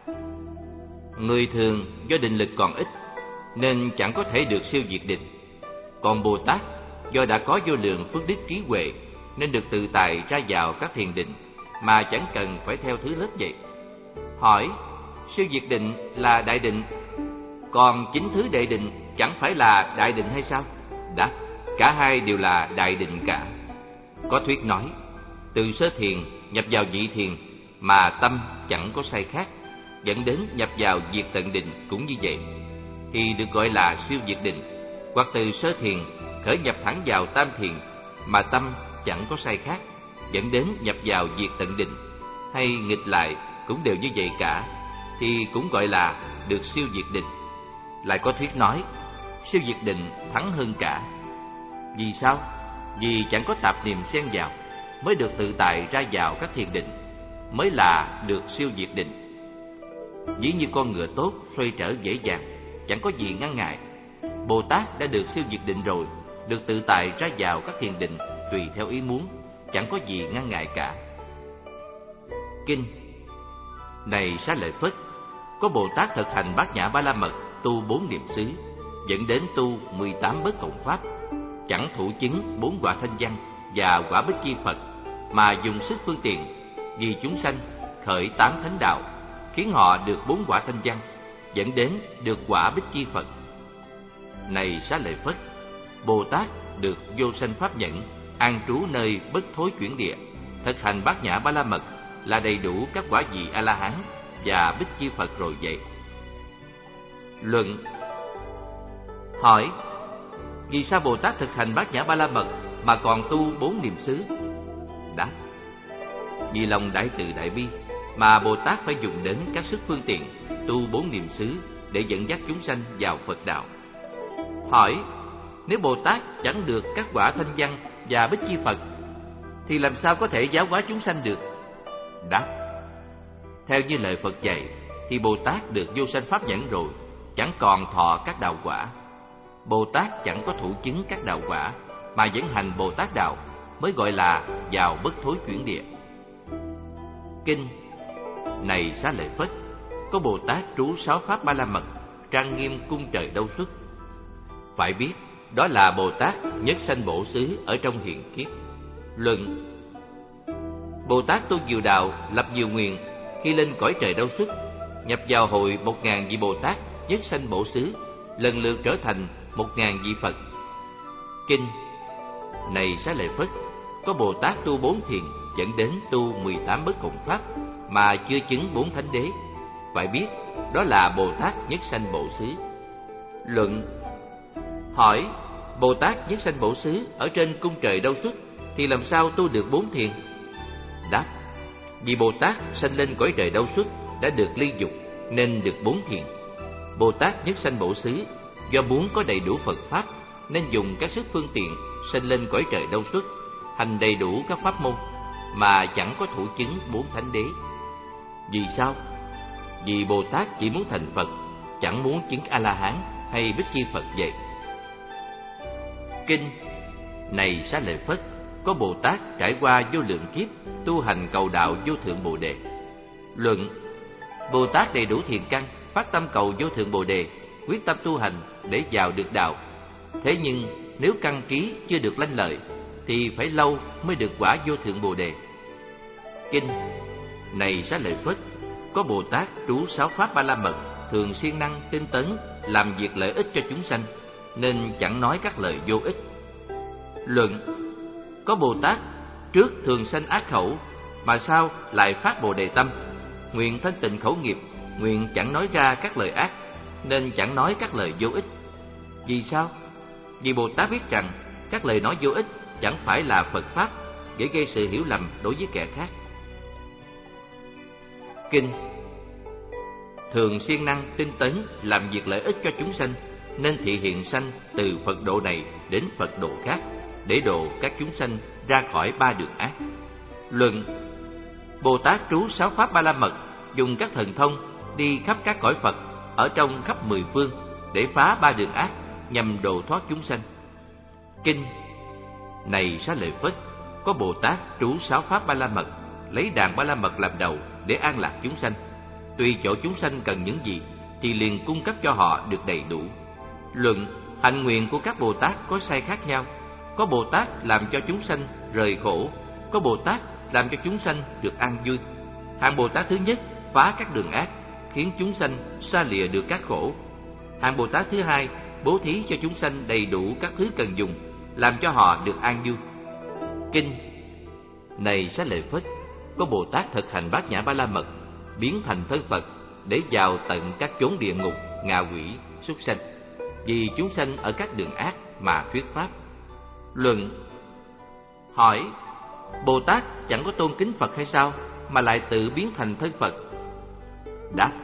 Người thường do định lực còn ít nên chẳng có thể được siêu diệt định. Còn Bồ Tát do đã có vô lượng phước đức trí huệ nên được tự tại ra vào các thiền định mà chẳng cần phải theo thứ lớp vậy. Hỏi: Siêu diệt định là đại định, còn chính thứ đệ định chẳng phải là đại định hay sao? Đáp: Cả hai đều là đại định cả. Có thuyết nói, từ sơ thiền nhập vào nhị thiền mà tâm chẳng có sai khác, dẫn đến nhập vào diệt tận định cũng như vậy, thì được gọi là siêu diệt định. Hoặc từ sơ thiền khởi nhập thẳng vào tam thiền mà tâm chẳng có sai khác, dẫn đến nhập vào diệt tận định, hay nghịch lại cũng đều như vậy cả, thì cũng gọi là được siêu diệt định. Lại có thuyết nói, siêu diệt định thắng hơn cả. Vì sao? Vì chẳng có tạp niệm xen vào, mới được tự tại ra vào các thiền định, mới là được siêu diệt định. Ví như con ngựa tốt xoay trở dễ dàng, chẳng có gì ngăn ngại. Bồ Tát đã được siêu diệt định rồi, được tự tại ra vào các thiền định tùy theo ý muốn, chẳng có gì ngăn ngại cả. Kinh: Này Xá Lợi Phất, có Bồ Tát thực hành bát nhã ba la mật, tu bốn niệm xứ, dẫn đến tu mười tám bất cộng pháp, chẳng thủ chứng bốn quả thanh văn và quả bích chi Phật, mà dùng sức phương tiện vì chúng sanh khởi tám thánh đạo, khiến họ được bốn quả thanh văn, dẫn đến được quả bích chi Phật. Này Xá Lợi Phất, Bồ Tát được vô sanh pháp nhẫn, an trú nơi bất thối chuyển địa, thực hành bát nhã ba la mật là đầy đủ các quả vị A La Hán và bích chi Phật rồi vậy. Luận: Hỏi: Vì sao Bồ Tát thực hành bát nhã ba la mật mà còn tu bốn niệm xứ? Đáp: Vì lòng đại từ đại bi mà Bồ Tát phải dùng đến các sức phương tiện tu bốn niệm xứ để dẫn dắt chúng sanh vào Phật đạo. Hỏi: Nếu Bồ Tát chẳng được các quả thanh văn và bích chi Phật, thì làm sao có thể giáo hóa chúng sanh được? Đáp: Theo như lời Phật dạy, thì Bồ Tát được vô sanh pháp nhẫn rồi, chẳng còn thọ các đạo quả. Bồ Tát chẳng có thủ chứng các đạo quả, mà vẫn hành Bồ Tát đạo, mới gọi là vào bất thối chuyển địa. Kinh: Này Xá Lợi Phất, có Bồ Tát trú sáu pháp ba la mật, trang nghiêm cung trời đâu xuất. Phải biết, đó là Bồ Tát nhất sanh bổ xứ ở trong hiện kiếp. Luận: Bồ Tát tu nhiều đạo, lập nhiều nguyện, khi lên cõi trời đâu xuất, nhập vào hội một ngàn vị Bồ Tát nhất sanh bổ xứ, lần lượt trở thành một ngàn vị Phật. Kinh: Này Xá Lợi Phất, có Bồ Tát tu bốn thiền, dẫn đến tu mười tám bất cộng pháp, mà chưa chứng bốn thánh đế. Phải biết, đó là Bồ Tát nhất sanh bổ xứ. Luận: Hỏi: Bồ Tát nhất sanh bổ xứ ở trên cung trời đâu xuất, thì làm sao tu được bốn thiền? Đáp: Vì Bồ Tát sanh lên cõi trời đâu xuất đã được ly dục, nên được bốn thiền. Bồ Tát nhất sanh bổ xứ do muốn có đầy đủ Phật pháp, nên dùng các sức phương tiện sanh lên cõi trời đâu xuất, hành đầy đủ các pháp môn, mà chẳng có thủ chứng bốn thánh đế. Vì sao? Vì Bồ Tát chỉ muốn thành Phật, chẳng muốn chứng A La Hán hay bích chi Phật vậy. Kinh: Này Xá Lợi Phất, có Bồ Tát trải qua vô lượng kiếp tu hành cầu đạo vô thượng Bồ Đề. Luận: Bồ Tát đầy đủ thiền căn, phát tâm cầu vô thượng Bồ Đề, quyết tâm tu hành để vào được đạo. Thế nhưng nếu căn trí chưa được lanh lợi, thì phải lâu mới được quả vô thượng Bồ Đề. Kinh: Này Xá Lợi Phất, có Bồ Tát trú sáu pháp ba la mật, thường siêng năng tinh tấn làm việc lợi ích cho chúng sanh, nên chẳng nói các lời vô ích. Luận: Có Bồ Tát trước thường sanh ác khẩu, mà sao lại phát Bồ Đề tâm, nguyện thanh tịnh khẩu nghiệp, nguyện chẳng nói ra các lời ác, nên chẳng nói các lời vô ích. Vì sao? Vì Bồ Tát biết rằng các lời nói vô ích chẳng phải là Phật pháp, để gây sự hiểu lầm đối với kẻ khác. Kinh: Thường siêng năng tinh tấn làm việc lợi ích cho chúng sanh, nên thị hiện sanh từ Phật độ này đến Phật độ khác, để độ các chúng sanh ra khỏi ba đường ác. Luận: Bồ Tát trú sáu pháp ba la mật, dùng các thần thông đi khắp các cõi Phật ở trong khắp mười phương để phá ba đường ác, nhằm độ thoát chúng sanh. Kinh: Này Xá Lợi Phất, có Bồ Tát trú sáu pháp ba la mật, lấy đàn ba la mật làm đầu để an lạc chúng sanh. Tùy chỗ chúng sanh cần những gì thì liền cung cấp cho họ được đầy đủ. Luận: Hạnh nguyện của các Bồ Tát có sai khác nhau. Có Bồ Tát làm cho chúng sanh rời khổ, có Bồ Tát làm cho chúng sanh được an vui. Hạng Bồ Tát thứ nhất phá các đường ác, khiến chúng sanh xa lìa được các khổ. Hạng Bồ Tát thứ hai bố thí cho chúng sanh đầy đủ các thứ cần dùng, làm cho họ được an vui. Kinh: Này Xá Lợi Phất, có Bồ Tát thực hành bát nhã ba la mật, biến thành thân Phật để vào tận các chốn địa ngục, ngạ quỷ, súc sanh, vì chúng sanh ở các đường ác mà thuyết pháp. Luận: Hỏi: Bồ Tát chẳng có tôn kính Phật hay sao mà lại tự biến thành thân Phật? Đáp: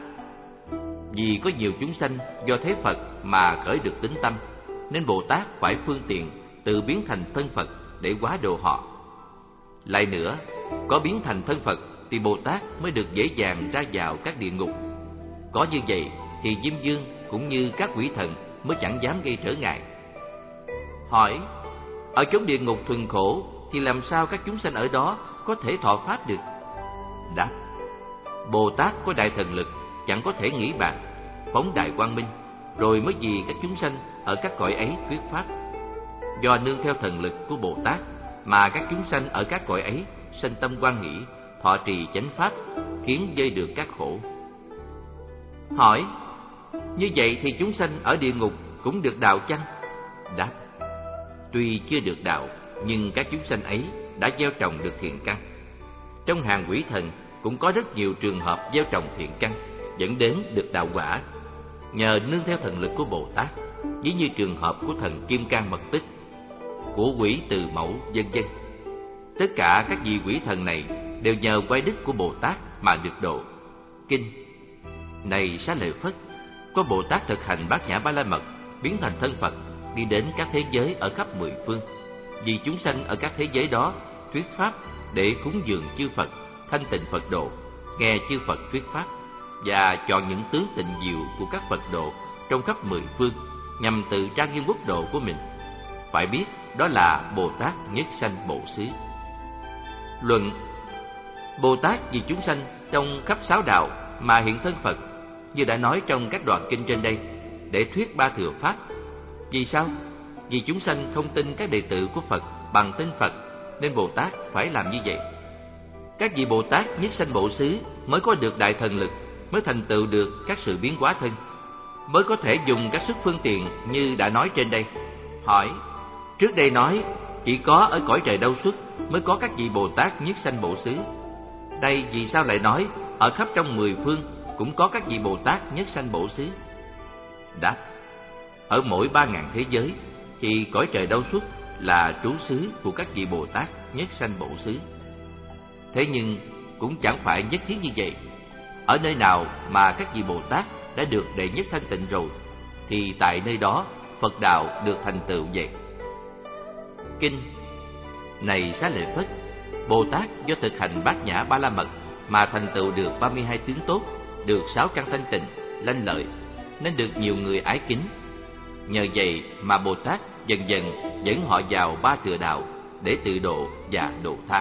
Vì có nhiều chúng sanh do thấy Phật mà khởi được tín tâm, nên Bồ Tát phải phương tiện tự biến thành thân Phật để hóa độ họ. Lại nữa, có biến thành thân Phật thì Bồ Tát mới được dễ dàng ra vào các địa ngục. Có như vậy thì Diêm Vương cũng như các quỷ thần mới chẳng dám gây trở ngại. Hỏi: Ở chốn địa ngục thuần khổ thì làm sao các chúng sanh ở đó có thể thọ pháp được? Đáp: Bồ Tát có đại thần lực, chẳng có thể nghĩ bàn, phóng đại quang minh, rồi mới vì các chúng sanh ở các cõi ấy thuyết pháp. Do nương theo thần lực của Bồ Tát mà các chúng sanh ở các cõi ấy sanh tâm quan nghĩ, thọ trì chánh pháp, khiến vơi được các khổ. Hỏi: Như vậy thì chúng sanh ở địa ngục cũng được đạo chăng? Đáp: Tuy chưa được đạo, nhưng các chúng sanh ấy đã gieo trồng được thiện căn. Trong hàng quỷ thần cũng có rất nhiều trường hợp gieo trồng thiện căn, dẫn đến được đạo quả, nhờ nương theo thần lực của Bồ Tát, ví như trường hợp của thần Kim Cang Mật Tích, của quỷ Từ Mẫu, vân vân. Tất cả các vị quỷ thần này đều nhờ quay đức của Bồ Tát mà được độ. Kinh: Này Xá Lợi Phất, có Bồ Tát thực hành bát nhã ba la mật, biến thành thân Phật, đi đến các thế giới ở khắp mười phương, vì chúng sanh ở các thế giới đó thuyết pháp để cúng dường chư Phật, thanh tịnh Phật độ, nghe chư Phật thuyết pháp, và chọn những tướng tịnh diệu của các Phật độ trong khắp mười phương, nhằm tự trang nghiêm quốc độ của mình. Phải biết đó là Bồ Tát nhất sanh bổ xứ. Luận: Bồ Tát vì chúng sanh trong khắp sáu đạo mà hiện thân Phật, như đã nói trong các đoạn kinh trên đây, để thuyết ba thừa pháp. Vì sao? Vì chúng sanh không tin các đệ tử của Phật bằng tin Phật, nên Bồ Tát phải làm như vậy. Các vị Bồ Tát nhất sanh bổ xứ mới có được đại thần lực, mới thành tựu được các sự biến hóa thân, mới có thể dùng các sức phương tiện như đã nói trên đây. Hỏi: Trước đây nói chỉ có ở cõi trời Đâu Xuất mới có các vị Bồ Tát nhất sanh bổ xứ. Đây vì sao lại nói ở khắp trong mười phương cũng có các vị Bồ Tát nhất sanh bổ xứ? Đáp: Ở mỗi ba ngàn thế giới thì cõi trời Đâu Xuất là trú xứ của các vị Bồ Tát nhất sanh bổ xứ. Thế nhưng cũng chẳng phải nhất thiết như vậy. Ở nơi nào mà các vị Bồ Tát đã được đệ nhất thanh tịnh rồi, thì tại nơi đó Phật đạo được thành tựu vậy. Kinh: Này Xá Lợi Phất, Bồ Tát do thực hành bát nhã ba la mật mà thành tựu được ba mươi hai tướng tốt, được sáu căn thanh tịnh, lanh lợi, nên được nhiều người ái kính. Nhờ vậy mà Bồ Tát dần dần dẫn họ vào ba thừa đạo để tự độ và độ tha.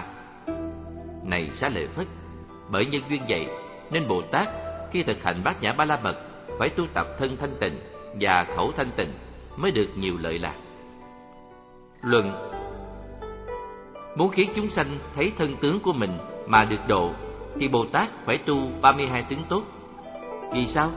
Này Xá Lợi Phất, bởi nhân duyên vậy nên Bồ Tát khi thực hành bát nhã ba la mật phải tu tập thân thanh tịnh và khẩu thanh tịnh mới được nhiều lợi lạc. Luận: Muốn khiến chúng sanh thấy thân tướng của mình mà được độ thì Bồ Tát phải tu ba mươi hai tướng tốt. Vì sao?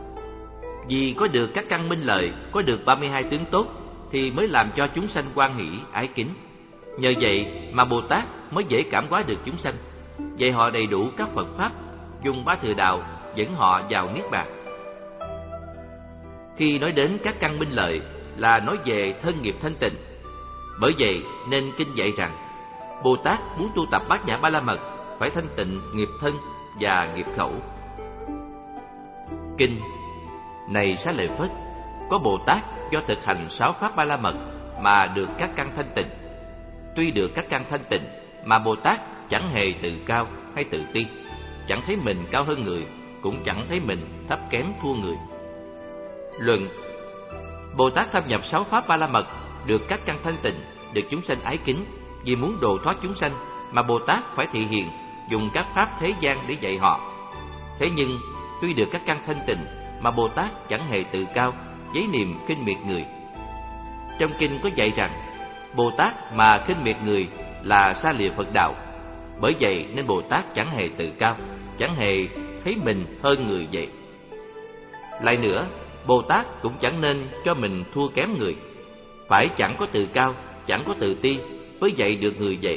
Vì có được các căn minh lợi, có được ba mươi hai tướng tốt thì mới làm cho chúng sanh hoan hỷ, ái kính. Nhờ vậy mà Bồ Tát mới dễ cảm hóa được chúng sanh, dạy họ đầy đủ các Phật pháp, dùng ba thừa đạo dẫn họ vào niết bàn. Khi nói đến các căn minh lợi là nói về thân nghiệp thanh tịnh. Bởi vậy nên kinh dạy rằng Bồ Tát muốn tu tập bát nhã ba la mật phải thanh tịnh nghiệp thân và nghiệp khẩu. Kinh: Này Xá Lợi Phất, có Bồ Tát do thực hành sáu pháp ba la mật mà được các căn thanh tịnh. Tuy được các căn thanh tịnh mà Bồ Tát chẳng hề tự cao hay tự ti, chẳng thấy mình cao hơn người, cũng chẳng thấy mình thấp kém thua người. Luận: Bồ Tát thâm nhập sáu pháp ba la mật, được các căn thanh tịnh, được chúng sanh ái kính, vì muốn độ thoát chúng sanh mà Bồ Tát phải thị hiện, dùng các pháp thế gian để dạy họ. Thế nhưng tuy được các căn thanh tịnh mà Bồ Tát chẳng hề tự cao, giấy niệm khinh miệt người. Trong kinh có dạy rằng Bồ Tát mà khinh miệt người là xa lìa Phật đạo. Bởi vậy nên Bồ Tát chẳng hề tự cao, chẳng hề thấy mình hơn người vậy. Lại nữa, Bồ Tát cũng chẳng nên cho mình thua kém người, phải chẳng có tự cao, chẳng có tự ti, mới dạy được người vậy.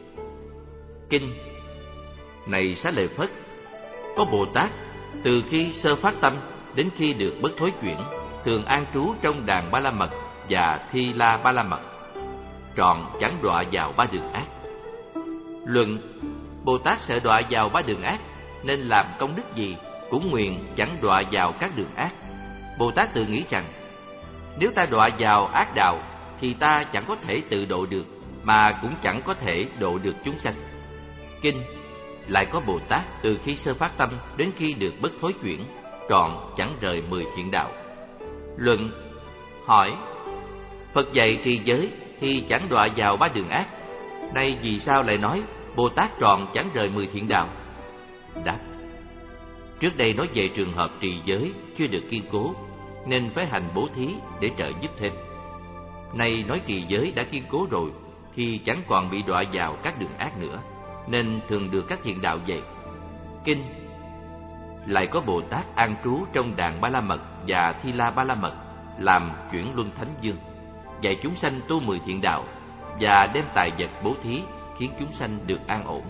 Kinh: Này Xá Lợi Phất, có Bồ Tát từ khi sơ phát tâm đến khi được bất thối chuyển, thường an trú trong đàn ba la mật và thi la ba la mật, trọn chẳng đọa vào ba đường ác. Luận: Bồ Tát sợ đọa vào ba đường ác, nên làm công đức gì cũng nguyện chẳng đọa vào các đường ác. Bồ Tát tự nghĩ rằng, nếu ta đọa vào ác đạo thì ta chẳng có thể tự độ được, mà cũng chẳng có thể độ được chúng sanh. Kinh: Lại có Bồ Tát từ khi sơ phát tâm đến khi được bất thối chuyển, trọn chẳng rời mười thiện đạo. Luận: Hỏi: Phật dạy trì giới thì chẳng đọa vào ba đường ác, nay vì sao lại nói Bồ Tát trọn chẳng rời mười thiện đạo? Đáp: Trước đây nói về trường hợp trì giới chưa được kiên cố, nên phải hành bố thí để trợ giúp thêm. Nay nói trì giới đã kiên cố rồi thì chẳng còn bị đọa vào các đường ác nữa, nên thường được các thiện đạo dạy. Kinh: Lại có Bồ Tát an trú trong đàn ba la mật và thi la ba la mật, làm chuyển luân thánh dương, dạy chúng sanh tu mười thiện đạo và đem tài vật bố thí, khiến chúng sanh được an ổn.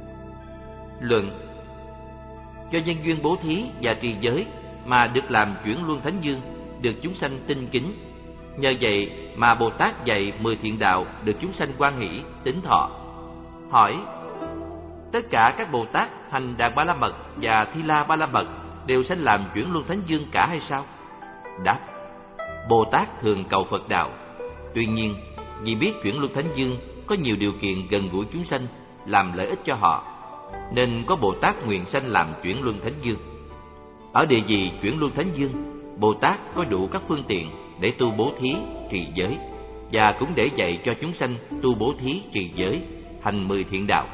Luận: Do nhân duyên bố thí và trì giới mà được làm chuyển luân thánh dương, được chúng sanh tinh kính. Nhờ vậy mà Bồ Tát dạy mười thiện đạo, được chúng sanh hoan hỷ, tín thọ. Hỏi: Tất cả các Bồ Tát hành đàn ba la mật và thi la ba la mật đều sanh làm chuyển luân thánh dương cả hay sao? Đáp: Bồ Tát thường cầu Phật đạo. Tuy nhiên, vì biết chuyển luân thánh dương có nhiều điều kiện gần gũi chúng sanh, làm lợi ích cho họ, nên có Bồ Tát nguyện sanh làm chuyển luân thánh dương. Ở địa vị chuyển luân thánh dương, Bồ Tát có đủ các phương tiện để tu bố thí, trì giới, và cũng để dạy cho chúng sanh tu bố thí, trì giới, hành mười thiện đạo.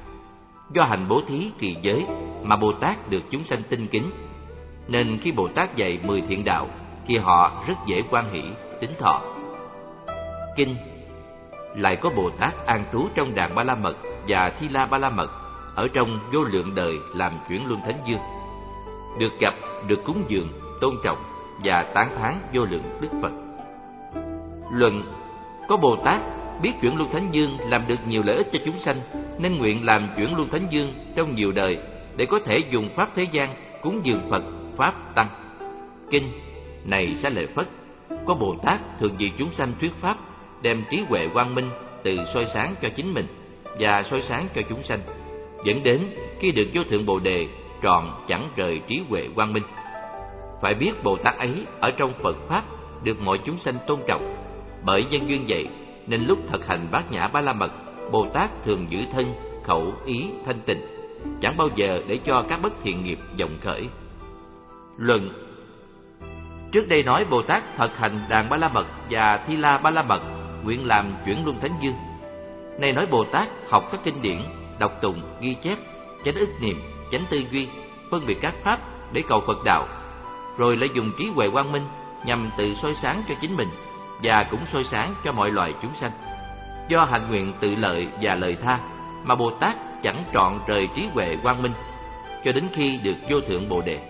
Do hành bố thí, trì giới mà Bồ Tát được chúng sanh tinh kính, nên khi Bồ Tát dạy mười thiện đạo thì họ rất dễ hoan hỷ, tín thọ. Kinh: Lại có Bồ Tát an trú trong đàn ba la mật và thi la ba la mật, ở trong vô lượng đời làm chuyển luân thánh dương, được gặp, được cúng dường, tôn trọng và tán thán vô lượng đức Phật. Luận: Có Bồ Tát biết chuyển luân thánh dương làm được nhiều lợi ích cho chúng sanh, nên nguyện làm chuyển luân thánh dương trong nhiều đời, để có thể dùng pháp thế gian cúng dường Phật, pháp, tăng. Kinh: Này Xá Lợi Phất, có Bồ Tát thường vì chúng sanh thuyết pháp, đem trí huệ quang minh từ soi sáng cho chính mình và soi sáng cho chúng sanh, dẫn đến khi được vô thượng Bồ đề, trọn chẳng rời trí huệ quang minh. Phải biết Bồ Tát ấy ở trong Phật pháp được mọi chúng sanh tôn trọng. Bởi nhân duyên vậy nên lúc thực hành bát nhã ba la mật, Bồ Tát thường giữ thân, khẩu, ý thanh tịnh, chẳng bao giờ để cho các bất thiện nghiệp vọng khởi. Luận: Trước đây nói Bồ Tát thực hành đàn ba la mật và thi la ba la mật, nguyện làm chuyển luân thánh dương. Nay nói Bồ Tát học các kinh điển, đọc tụng, ghi chép, chánh ức niệm, chánh tư duy, phân biệt các pháp để cầu Phật đạo, rồi lại dùng trí huệ quang minh nhằm tự soi sáng cho chính mình và cũng soi sáng cho mọi loài chúng sanh. Do hành nguyện tự lợi và lợi tha mà Bồ Tát chẳng trọn rời trí huệ quang minh, cho đến khi được vô thượng Bồ đề.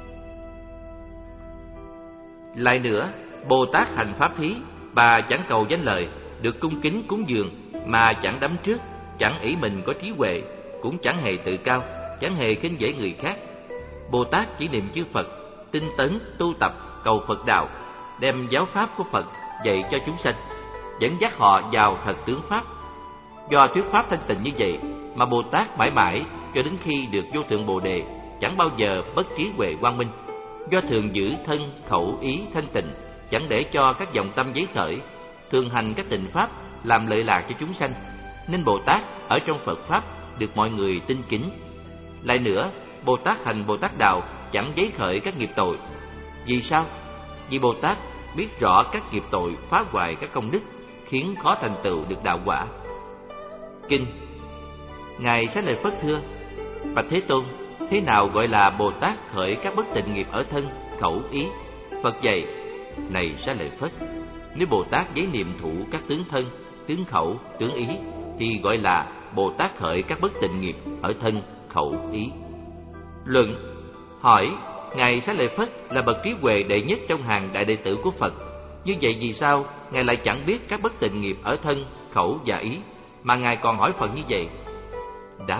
Lại nữa, Bồ Tát hành pháp thí và chẳng cầu danh lợi, được cung kính cúng dường mà chẳng đắm trước, chẳng ỷ mình có trí huệ, cũng chẳng hề tự cao, chẳng hề khinh dễ người khác. Bồ Tát chỉ niệm chư Phật, tinh tấn tu tập cầu Phật đạo, đem giáo pháp của Phật dạy cho chúng sanh, dẫn dắt họ vào thật tướng pháp. Do thuyết pháp thanh tịnh như vậy mà Bồ Tát mãi mãi cho đến khi được vô thượng Bồ đề, chẳng bao giờ bất trí huệ quang minh. Do thường giữ thân, khẩu, ý thanh tịnh, chẳng để cho các vọng tâm giấy khởi, thường hành các tịnh pháp làm lợi lạc cho chúng sanh, nên Bồ Tát ở trong Phật pháp được mọi người tin kính. Lại nữa, Bồ Tát hành Bồ Tát đạo chẳng giấy khởi các nghiệp tội. Vì sao? Vì Bồ Tát biết rõ các nghiệp tội phá hoại các công đức, khiến khó thành tựu được đạo quả. Kinh. Ngài Xá Lợi Phất thưa: Bạch Thế Tôn, thế nào gọi là Bồ Tát khởi các bất tịnh nghiệp ở thân, khẩu, ý? Phật dạy: Này Xá Lợi Phất, nếu Bồ Tát giấy niệm thủ các tướng thân, tướng khẩu, tướng ý, thì gọi là Bồ Tát khởi các bất tịnh nghiệp ở thân, khẩu, ý. Luận. Hỏi: Ngài Xá Lợi Phất là bậc trí huệ đệ nhất trong hàng đại đệ tử của Phật, như vậy vì sao Ngài lại chẳng biết các bất tịnh nghiệp ở thân, khẩu và ý, mà Ngài còn hỏi Phật như vậy? Đáp: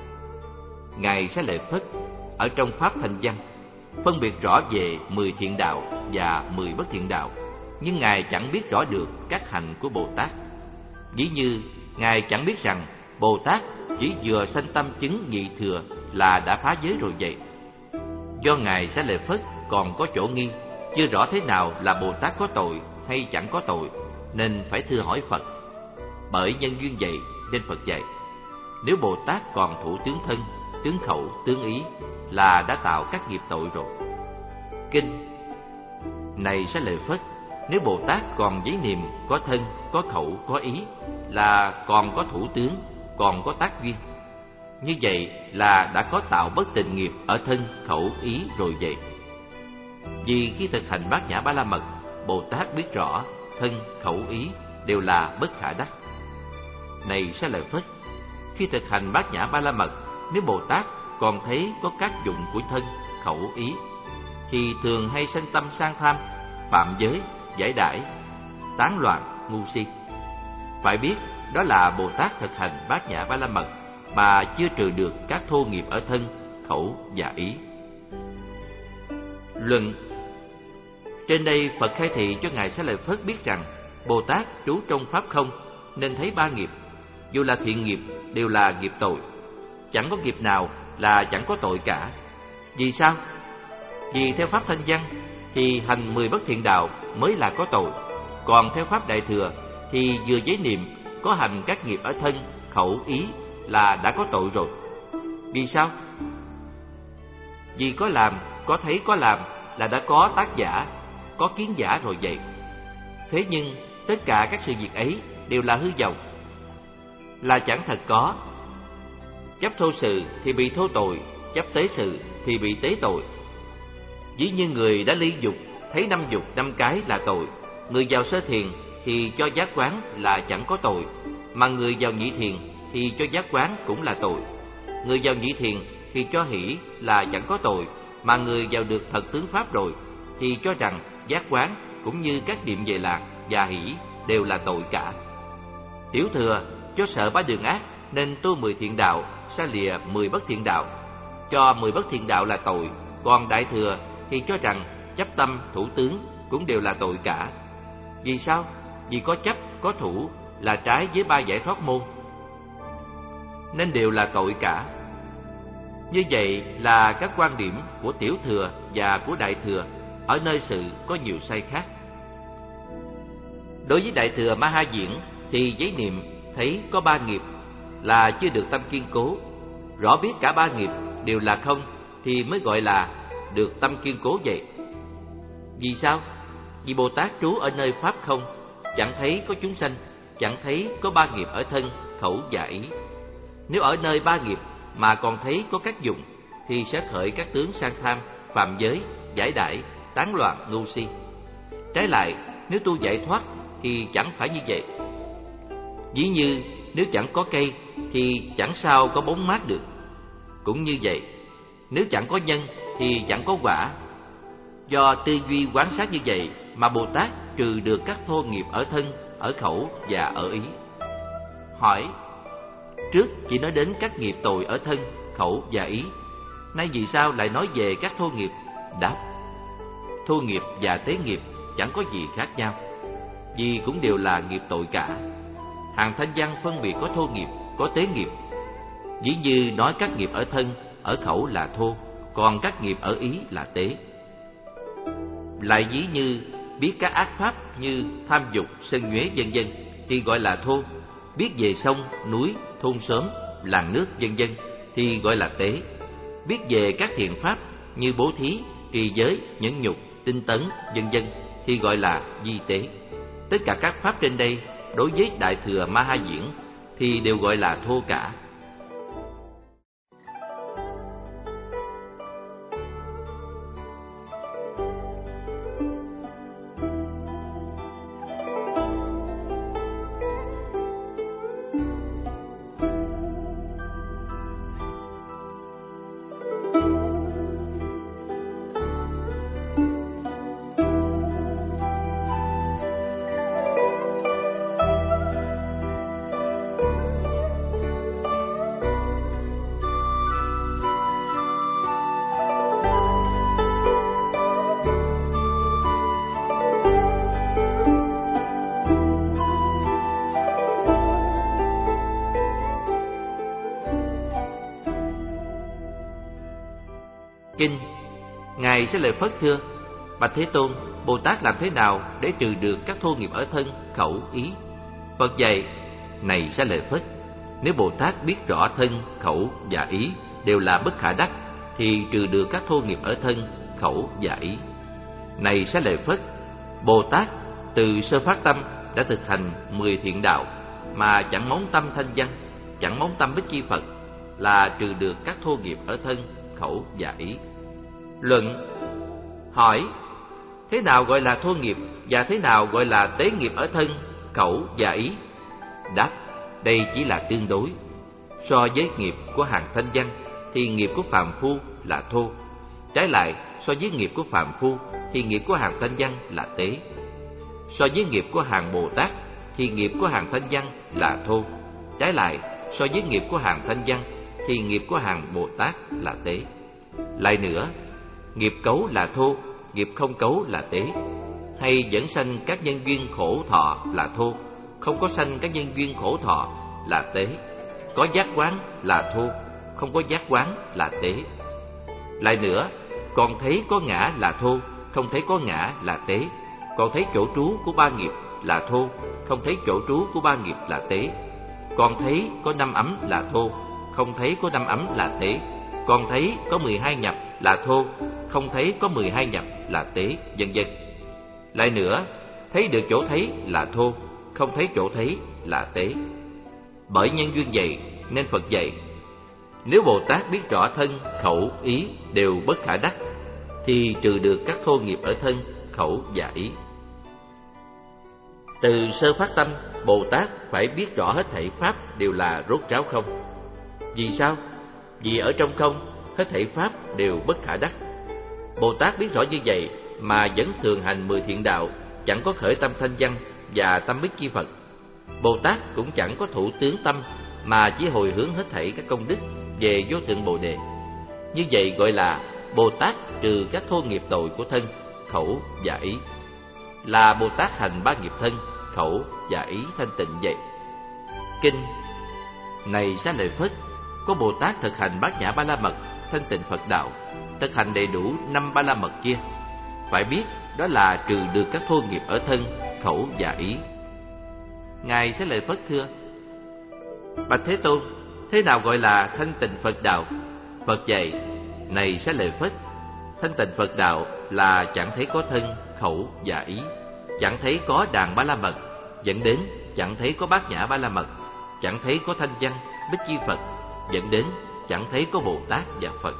Ngài Xá Lợi Phất ở trong Pháp Thanh Văn phân biệt rõ về mười thiện đạo và mười bất thiện đạo, nhưng Ngài chẳng biết rõ được các hạnh của Bồ Tát. Ví như Ngài chẳng biết rằng Bồ Tát chỉ vừa sanh tâm chứng nhị thừa là đã phá giới rồi vậy. Do Ngài Xá Lợi Phất còn có chỗ nghi, chưa rõ thế nào là Bồ Tát có tội hay chẳng có tội, nên phải thưa hỏi Phật. Bởi nhân duyên vậy nên Phật dạy: Nếu Bồ Tát còn thủ tướng thân, tướng khẩu, tướng ý là đã tạo các nghiệp tội rồi. Kinh. Này Xá Lợi Phất, nếu Bồ Tát còn giấy niệm có thân, có khẩu, có ý là còn có thủ tướng, còn có tác duyên. Như vậy là đã có tạo bất tịnh nghiệp ở thân, khẩu, ý rồi vậy. Vì khi thực hành Bát Nhã Ba La Mật, Bồ Tát biết rõ thân, khẩu, ý đều là bất khả đắc. Này Xá Lợi Phất, khi thực hành Bát Nhã Ba La Mật, nếu Bồ Tát còn thấy có các dụng của thân, khẩu, ý, thì thường hay sanh tâm sang tham, phạm giới, giải đãi, tán loạn, ngu si. Phải biết đó là Bồ Tát thực hành Bát Nhã Ba La Mật mà chưa trừ được các thô nghiệp ở thân, khẩu và ý. Luận. Trên đây Phật khai thị cho Ngài Xá Lợi Phất biết rằng Bồ Tát trú trong Pháp không nên thấy ba nghiệp, dù là thiện nghiệp đều là nghiệp tội, chẳng có nghiệp nào là chẳng có tội cả. Vì sao? Vì theo Pháp Thanh Văn thì hành mười bất thiện đạo mới là có tội, còn theo Pháp Đại Thừa thì vừa giấy niệm có hành các nghiệp ở thân, khẩu, ý là đã có tội rồi. Vì sao? Vì có làm, có thấy có làm là đã có tác giả, có kiến giả rồi vậy. Thế nhưng tất cả các sự việc ấy đều là hư vọng, là chẳng thật có. Chấp thô sự thì bị thô tội, chấp tế sự thì bị tế tội. Ví như người đã ly dục, thấy năm dục năm cái là tội, người vào sơ thiền thì cho giác quán là chẳng có tội, mà người vào nhị thiền thì cho giác quán cũng là tội. Người vào nhị thiền thì cho hỷ là chẳng có tội, mà người vào được thật tướng pháp rồi thì cho rằng giác quán cũng như các niệm về lạc và hỷ đều là tội cả. Tiểu thừa cho sợ ba đường ác nên tu mười thiện đạo, xa lìa mười bất thiện đạo, cho mười bất thiện đạo là tội, còn đại thừa thì cho rằng chấp tâm, thủ tướng cũng đều là tội cả. Vì sao? Vì có chấp, có thủ là trái với ba giải thoát môn, nên đều là tội cả. Như vậy là các quan điểm của tiểu thừa và của đại thừa ở nơi sự có nhiều sai khác. Đối với đại thừa Ma Ha Diễn thì giấy niệm thấy có ba nghiệp là chưa được tâm kiên cố, rõ biết cả ba nghiệp đều là không thì mới gọi là được tâm kiên cố vậy. Vì sao? Vì Bồ Tát trú ở nơi Pháp không, chẳng thấy có chúng sanh, chẳng thấy có ba nghiệp ở thân, khẩu và ý. Nếu ở nơi ba nghiệp mà còn thấy có các dụng thì sẽ khởi các tướng sang tham, phạm giới, giải đãi, tán loạn, ngu si. Trái lại, nếu tu giải thoát thì chẳng phải như vậy. Ví như nếu chẳng có cây thì chẳng sao có bóng mát được. Cũng như vậy, nếu chẳng có nhân thì chẳng có quả. Do tư duy quán sát như vậy mà Bồ Tát trừ được các thô nghiệp ở thân, ở khẩu và ở ý. Hỏi: trước chỉ nói đến các nghiệp tội ở thân, khẩu và ý, nay vì sao lại nói về các thô nghiệp? Đáp: thô nghiệp và tế nghiệp chẳng có gì khác nhau, vì cũng đều là nghiệp tội cả. Hàng Thanh Văn phân biệt có thô nghiệp, có tế nghiệp. Ví như nói các nghiệp ở thân, ở khẩu là thô, còn các nghiệp ở ý là tế. Lại ví như biết các ác pháp như tham dục, sân nhuế vân vân thì gọi là thô. Biết về sông, núi, thôn xóm làng nước vân vân thì gọi là tế. Biết về các thiện pháp như bố thí, trì giới, nhẫn nhục, tinh tấn vân vân thì gọi là di tế. Tất cả các pháp trên đây đối với Đại Thừa Ma Ha Diễn thì đều gọi là thô cả. Kinh. Ngài Xá Lợi Phất thưa: Bạch Thế Tôn, Bồ Tát làm thế nào để trừ được các thô nghiệp ở thân, khẩu, ý? Phật dạy: Này Xá Lợi Phất, nếu Bồ Tát biết rõ thân, khẩu và ý đều là bất khả đắc thì trừ được các thô nghiệp ở thân, khẩu và ý. Này Xá Lợi Phất, Bồ Tát từ sơ phát tâm đã thực hành mười thiện đạo mà chẳng móng tâm thanh văn, chẳng móng tâm bích chi Phật, là trừ được các thô nghiệp ở thân, khẩu và ý. Luận. Hỏi: thế nào gọi là thô nghiệp và thế nào gọi là tế nghiệp ở thân, khẩu và ý? Đáp: đây chỉ là tương đối. So với nghiệp của hàng thanh văn thì nghiệp của phàm phu là thô. Trái lại, so với nghiệp của phàm phu thì nghiệp của hàng thanh văn là tế. So với nghiệp của hàng Bồ Tát thì nghiệp của hàng thanh văn là thô. Trái lại, so với nghiệp của hàng thanh văn thì nghiệp của hàng Bồ Tát là tế. Lại nữa, nghiệp cấu là thô, nghiệp không cấu là tế. Hay dẫn sanh các nhân duyên khổ thọ là thô, không có sanh các nhân duyên khổ thọ là tế. Có giác quán là thô, không có giác quán là tế. Lại nữa, còn thấy có ngã là thô, không thấy có ngã là tế. Còn thấy chỗ trú của ba nghiệp là thô, không thấy chỗ trú của ba nghiệp là tế. Còn thấy có năm ấm là thô, không thấy có năm ấm là tế. Còn thấy có mười hai nhập là thô, không thấy có mười hai nhập là tế, vân vân. Lại nữa, thấy được chỗ thấy là thô, không thấy chỗ thấy là tế. Bởi nhân duyên vậy nên Phật dạy: nếu Bồ Tát biết rõ thân, khẩu, ý đều bất khả đắc thì trừ được các thô nghiệp ở thân, khẩu và ý. Từ sơ phát tâm, Bồ Tát phải biết rõ hết thảy pháp đều là rốt ráo không. Vì sao? Vì ở trong không, hết thảy pháp đều bất khả đắc. Bồ Tát biết rõ như vậy mà vẫn thường hành mười thiện đạo, chẳng có khởi tâm thanh văn và tâm bích chi Phật. Bồ Tát cũng chẳng có thủ tướng tâm mà chỉ hồi hướng hết thảy các công đức về vô thượng Bồ Đề. Như vậy gọi là Bồ Tát trừ các thô nghiệp tội của thân, khẩu và ý. Là Bồ Tát hành ba nghiệp thân, khẩu và ý thanh tịnh vậy. Kinh. Này Xá Lợi Phất, có Bồ Tát thực hành bát nhã ba la mật, thanh tịnh Phật đạo, thực hành đầy đủ năm ba la mật kia, phải biết đó là trừ được các thô nghiệp ở thân, khẩu và ý. Ngài Xá Lợi Phất thưa: Bạch Thế Tôn, thế nào gọi là thanh tịnh Phật đạo? Phật dạy: này Xá Lợi Phất, thanh tịnh Phật đạo là chẳng thấy có thân, khẩu và ý, chẳng thấy có đàn ba la mật, dẫn đến chẳng thấy có bát nhã ba la mật, chẳng thấy có thanh văn, bích chi Phật, dẫn đến chẳng thấy có Bồ Tát và Phật.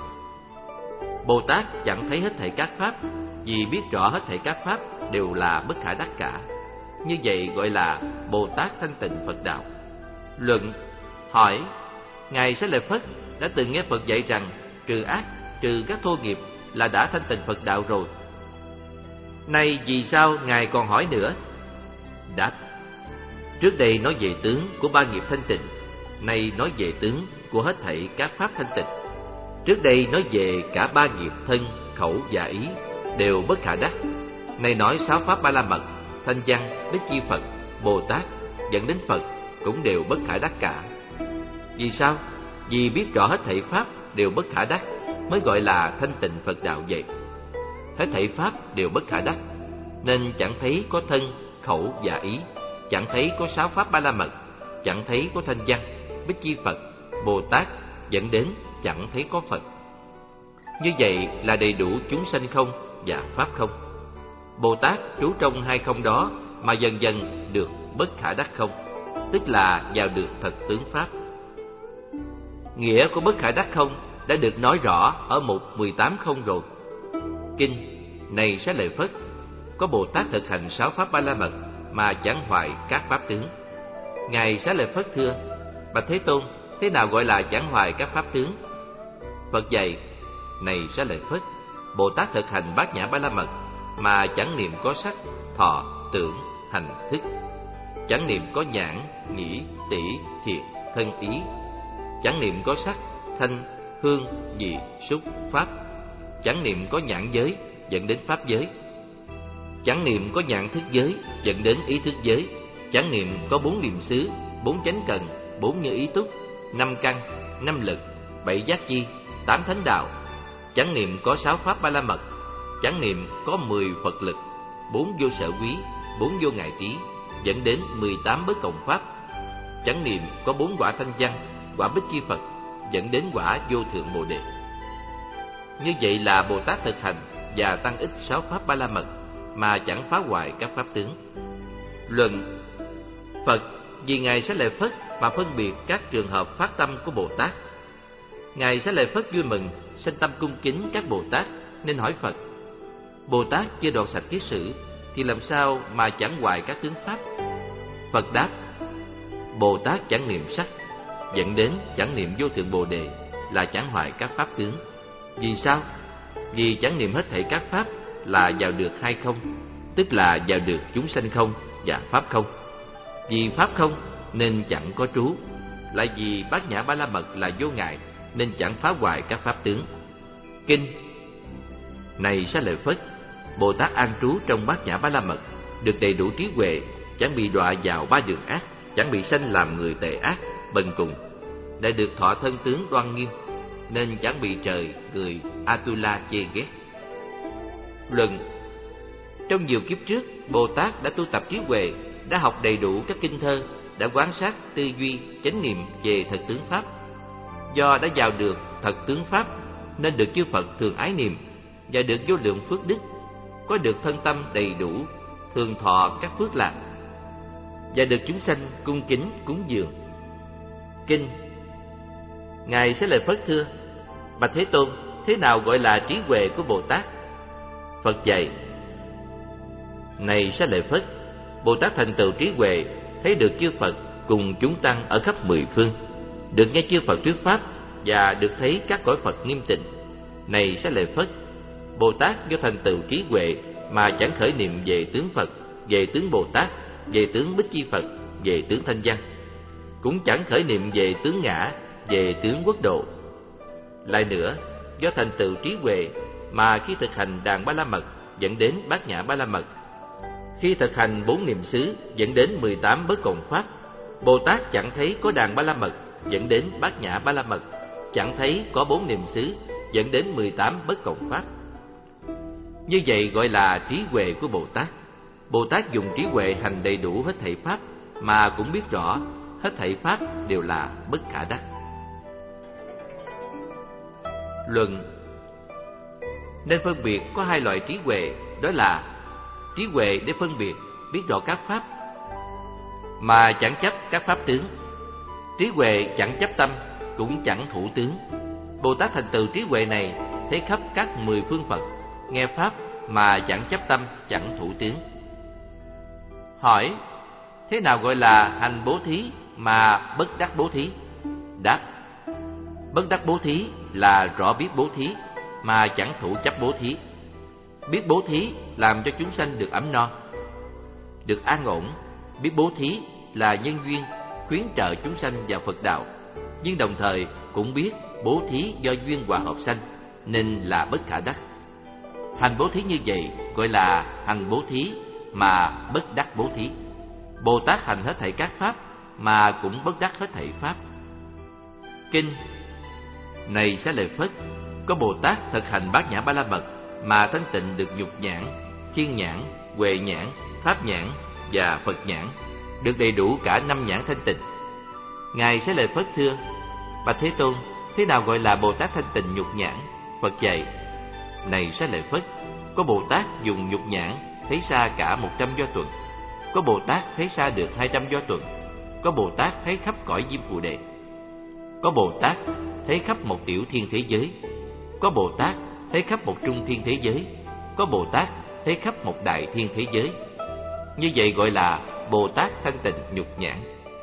Bồ Tát chẳng thấy hết thảy các pháp, vì biết rõ hết thảy các pháp đều là bất khả đắc cả. Như vậy gọi là Bồ Tát thanh tịnh Phật đạo. Luận. Hỏi: Ngài Xá Lợi Phất đã từng nghe Phật dạy rằng trừ ác, trừ các thô nghiệp là đã thanh tịnh Phật đạo rồi. Nay vì sao Ngài còn hỏi nữa? Đáp: trước đây nói về tướng của ba nghiệp thanh tịnh, nay nói về tướng của hết thảy các pháp thanh tịnh. Trước đây nói về cả ba nghiệp thân, khẩu và ý đều bất khả đắc, nay nói sáu pháp ba la mật, thanh văn, bích chi Phật, Bồ Tát dẫn đến Phật cũng đều bất khả đắc cả. Vì sao? Vì biết rõ hết thảy pháp đều bất khả đắc mới gọi là thanh tịnh Phật đạo vậy. Hết thảy pháp đều bất khả đắc nên chẳng thấy có thân, khẩu và ý, chẳng thấy có sáu pháp ba la mật, chẳng thấy có thanh văn, bích chi Phật, Bồ Tát dẫn đến chẳng thấy có Phật. Như vậy là đầy đủ chúng sanh không và Pháp không. Bồ Tát trú trong hai không đó mà dần dần được bất khả đắc không, tức là vào được thật tướng Pháp. Nghĩa của bất khả đắc không đã được nói rõ ở mục mười tám không rồi. Kinh: Này Xá Lợi Phất, có Bồ Tát thực hành sáu pháp Ba La Mật mà chẳng hoại các pháp tướng. Ngài Xá Lợi Phất thưa: Bạch Thế Tôn, thế nào gọi là chẳng hoại các pháp tướng? Phật dạy: Này Xá Lợi Phất, Bồ Tát thực hành bát nhã Ba La Mật mà chẳng niệm có sắc, thọ, tưởng, hành, thức, chẳng niệm có nhãn, nhĩ, tỷ, thiệt, thân, ý, chẳng niệm có sắc, thanh, hương, vị, xúc, pháp, chẳng niệm có nhãn giới dẫn đến pháp giới, chẳng niệm có nhãn thức giới dẫn đến ý thức giới, chẳng niệm có bốn niệm xứ, bốn chánh cần, bốn như ý túc, năm căn, năm lực, bảy giác chi, tám thánh đạo, chẳng niệm có sáu pháp Ba La Mật, chẳng niệm có mười Phật lực, bốn vô sở quý, bốn vô ngại trí, dẫn đến mười tám bất cộng pháp, chẳng niệm có bốn quả thanh văn, quả bích chi Phật, dẫn đến quả vô thượng Bồ Đề. Như vậy là Bồ Tát thực hành và tăng ích sáu pháp Ba La Mật mà chẳng phá hoại các pháp tướng. Luận: Phật vì Ngài Xá Lợi Phất mà phân biệt các trường hợp phát tâm của Bồ Tát. Ngài Xá Lợi Phất vui mừng, sanh tâm cung kính các Bồ Tát, nên hỏi Phật: Bồ Tát chưa đoạn sạch kiết sử thì làm sao mà chẳng hoại các tướng pháp? Phật đáp: Bồ Tát chẳng niệm sắc, dẫn đến chẳng niệm vô thượng Bồ Đề là chẳng hoại các pháp tướng. Vì sao? Vì chẳng niệm hết thảy các pháp là vào được hai không, tức là vào được chúng sanh không và pháp không. Vì pháp không nên chẳng có trú, lại vì bát nhã Ba La Mật là vô ngại nên chẳng phá hoại các pháp tướng. Kinh: Này Xá Lợi Phất, Bồ Tát an trú trong bát nhã Ba La Mật, được đầy đủ trí huệ, chẳng bị đọa vào ba đường ác, chẳng bị sanh làm người tệ ác, bần cùng, đã được thọ thân tướng đoan nghiêm, nên chẳng bị trời, người Atula chê ghét. Luận: Trong nhiều kiếp trước, Bồ Tát đã tu tập trí huệ, đã học đầy đủ các kinh thơ, đã quan sát, tư duy, chánh niệm về thật tướng Pháp. Do đã vào được thật tướng Pháp, nên được chư Phật thường ái niệm, và được vô lượng phước đức, có được thân tâm đầy đủ, thường thọ các phước lạc, và được chúng sanh cung kính cúng dường. Kinh: Ngài Xá Lợi Phất thưa: Bạch Thế Tôn, thế nào gọi là trí huệ của Bồ Tát? Phật dạy: Này Xá Lợi Phất, Bồ Tát thành tựu trí huệ, thấy được chư Phật cùng chúng tăng ở khắp mười phương, được nghe chư Phật thuyết pháp và được thấy các cõi Phật nghiêm tịnh. Này Xá Lợi Phất, Bồ Tát do thành tựu trí huệ mà chẳng khởi niệm về tướng Phật, về tướng Bồ Tát, về tướng Bích Chi Phật, về tướng Thanh Văn, cũng chẳng khởi niệm về tướng Ngã, về tướng Quốc Độ. Lại nữa, do thành tựu trí huệ mà khi thực hành đàn Ba La Mật dẫn đến bát nhã Ba La Mật, khi thực hành bốn niệm xứ dẫn đến mười tám bất cộng pháp. Bồ Tát chẳng thấy có đàn Ba La Mật dẫn đến bát nhã Ba La Mật, chẳng thấy có bốn niệm xứ dẫn đến mười tám bất cộng pháp. Như vậy gọi là trí huệ của Bồ Tát. Bồ Tát dùng trí huệ hành đầy đủ hết thảy pháp, mà cũng biết rõ hết thảy pháp đều là bất khả đắc. Luận: Nên phân biệt có hai loại trí huệ, đó là trí huệ để phân biệt, biết rõ các pháp mà chẳng chấp các pháp tướng. Trí huệ chẳng chấp tâm, cũng chẳng thủ tướng. Bồ Tát thành tựu trí huệ này, thấy khắp các mười phương Phật, nghe pháp mà chẳng chấp tâm, chẳng thủ tướng. Hỏi: Thế nào gọi là hành bố thí mà bất đắc bố thí? Đáp: Bất đắc bố thí là rõ biết bố thí mà chẳng thủ chấp bố thí. Biết bố thí làm cho chúng sanh được ấm no, được an ổn. Biết bố thí là nhân duyên khuyến trợ chúng sanh vào Phật đạo, nhưng đồng thời cũng biết bố thí do duyên hòa hợp sanh, nên là bất khả đắc. Hành bố thí như vậy gọi là hành bố thí mà bất đắc bố thí. Bồ Tát hành hết thảy các pháp mà cũng bất đắc hết thảy pháp. Kinh: Này Xá Lợi Phất, có Bồ Tát thực hành bát nhã Ba La Mật mà thanh tịnh được nhục nhãn, thiên nhãn, huệ nhãn, pháp nhãn và Phật nhãn, được đầy đủ cả năm nhãn thanh tịnh. Ngài Xá Lợi Phất thưa: Bạch Thế Tôn, thế nào gọi là Bồ Tát thanh tịnh nhục nhãn? Phật dạy: Này Xá Lợi Phất, có Bồ Tát dùng nhục nhãn thấy xa cả một trăm do tuần, có Bồ Tát thấy xa được hai trăm do tuần, có Bồ Tát thấy khắp cõi Diêm Phù Đề, có Bồ Tát thấy khắp một tiểu thiên thế giới, có Bồ Tát thấy khắp một trung thiên thế giới, có Bồ Tát thấy khắp một đại thiên thế giới. Như vậy gọi là Bồ Tát thanh tịnh nhục nhãn.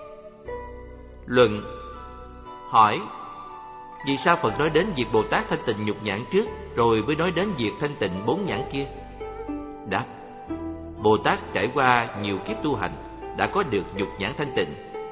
Luận: Hỏi: Vì sao Phật nói đến việc Bồ Tát thanh tịnh nhục nhãn trước, rồi mới nói đến việc thanh tịnh bốn nhãn kia? Đáp: Bồ Tát trải qua nhiều kiếp tu hành, đã có được nhục nhãn thanh tịnh,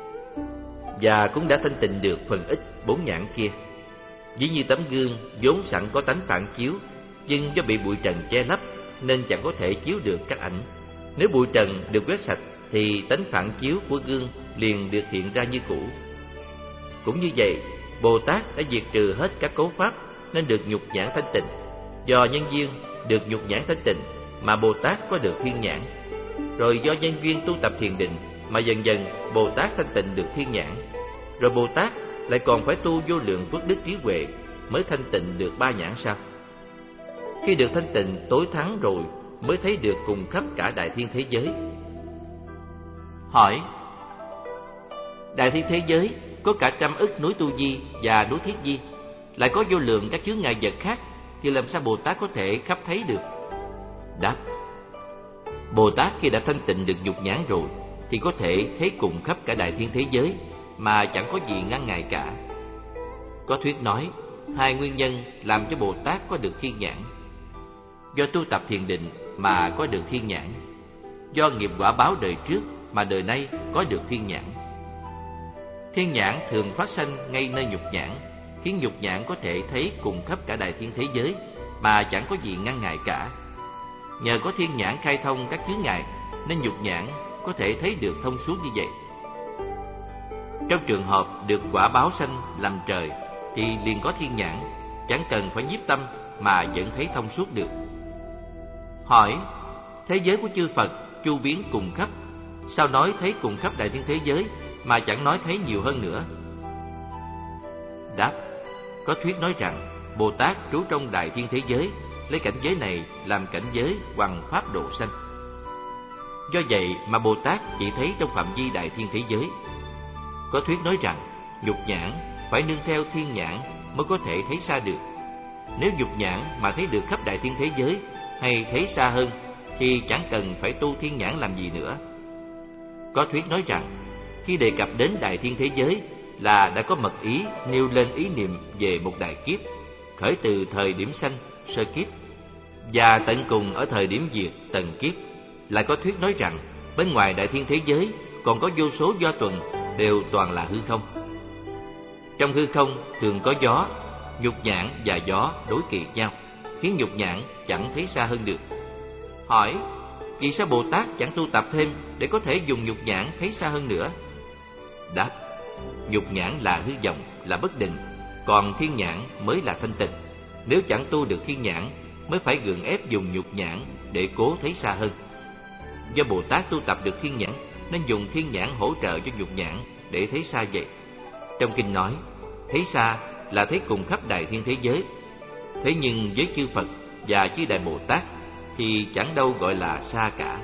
và cũng đã thanh tịnh được phần ít bốn nhãn kia. Ví như tấm gương vốn sẵn có tánh phản chiếu, nhưng do bị bụi trần che lấp nên chẳng có thể chiếu được các ảnh. Nếu bụi trần được quét sạch thì tánh phản chiếu của gương liền được hiện ra như cũ. Cũng như vậy, Bồ Tát đã diệt trừ hết các cấu pháp nên được nhục nhãn thanh tịnh. Do nhân duyên được nhục nhãn thanh tịnh mà Bồ Tát có được thiên nhãn. Rồi do nhân duyên tu tập thiền định mà dần dần Bồ Tát thanh tịnh được thiên nhãn. Rồi Bồ Tát lại còn phải tu vô lượng phước đức trí huệ mới thanh tịnh được ba nhãn sao? Khi được thanh tịnh tối thắng rồi mới thấy được cùng khắp cả đại thiên thế giới. Hỏi: Đại thiên thế giới có cả trăm ức núi Tu Di và núi Thiết Di, lại có vô lượng các chướng ngại vật khác, thì làm sao Bồ Tát có thể khắp thấy được? Đáp: Bồ Tát khi đã thanh tịnh được nhục nhãn rồi thì có thể thấy cùng khắp cả đại thiên thế giới mà chẳng có gì ngăn ngại cả. Có thuyết nói hai nguyên nhân làm cho Bồ Tát có được thiên nhãn: do tu tập thiền định mà có được thiên nhãn, do nghiệp quả báo đời trước mà đời nay có được thiên nhãn. Thiên nhãn thường phát sanh ngay nơi nhục nhãn, khiến nhục nhãn có thể thấy cùng khắp cả đại thiên thế giới mà chẳng có gì ngăn ngại cả. Nhờ có thiên nhãn khai thông các chướng ngại nên nhục nhãn có thể thấy được thông suốt như vậy. Trong trường hợp được quả báo sanh làm trời thì liền có thiên nhãn, chẳng cần phải nhiếp tâm mà vẫn thấy thông suốt được. Hỏi: Thế giới của chư Phật chu biến cùng khắp, sao nói thấy cùng khắp đại thiên thế giới mà chẳng nói thấy nhiều hơn nữa? Đáp: Có thuyết nói rằng Bồ Tát trú trong đại thiên thế giới, lấy cảnh giới này làm cảnh giới hoằng pháp độ sanh. Do vậy mà Bồ Tát chỉ thấy trong phạm vi đại thiên thế giới. Có thuyết nói rằng nhục nhãn phải nương theo thiên nhãn mới có thể thấy xa được. Nếu nhục nhãn mà thấy được khắp đại thiên thế giới hay thấy xa hơn thì chẳng cần phải tu thiên nhãn làm gì nữa. Có thuyết nói rằng khi đề cập đến đại thiên thế giới là đã có mật ý nêu lên ý niệm về một đại kiếp, khởi từ thời điểm sanh sơ kiếp và tận cùng ở thời điểm diệt tận kiếp. Lại có thuyết nói rằng bên ngoài đại thiên thế giới còn có vô số do tuần đều toàn là hư không. Trong hư không thường có gió, nhục nhãn và gió đối kỳ nhau, khiến nhục nhãn chẳng thấy xa hơn được. Hỏi: Vì sao Bồ Tát chẳng tu tập thêm để có thể dùng nhục nhãn thấy xa hơn nữa? Đáp: Nhục nhãn là hư vọng, là bất định, còn thiên nhãn mới là thanh tịnh. Nếu chẳng tu được thiên nhãn mới phải gượng ép dùng nhục nhãn để cố thấy xa hơn. Do Bồ Tát tu tập được thiên nhãn nên dùng thiên nhãn hỗ trợ cho nhục nhãn để thấy xa vậy. Trong kinh nói thấy xa là thấy cùng khắp đại thiên thế giới. Thế nhưng với chư Phật và chư Đại Bồ Tát thì chẳng đâu gọi là xa cả.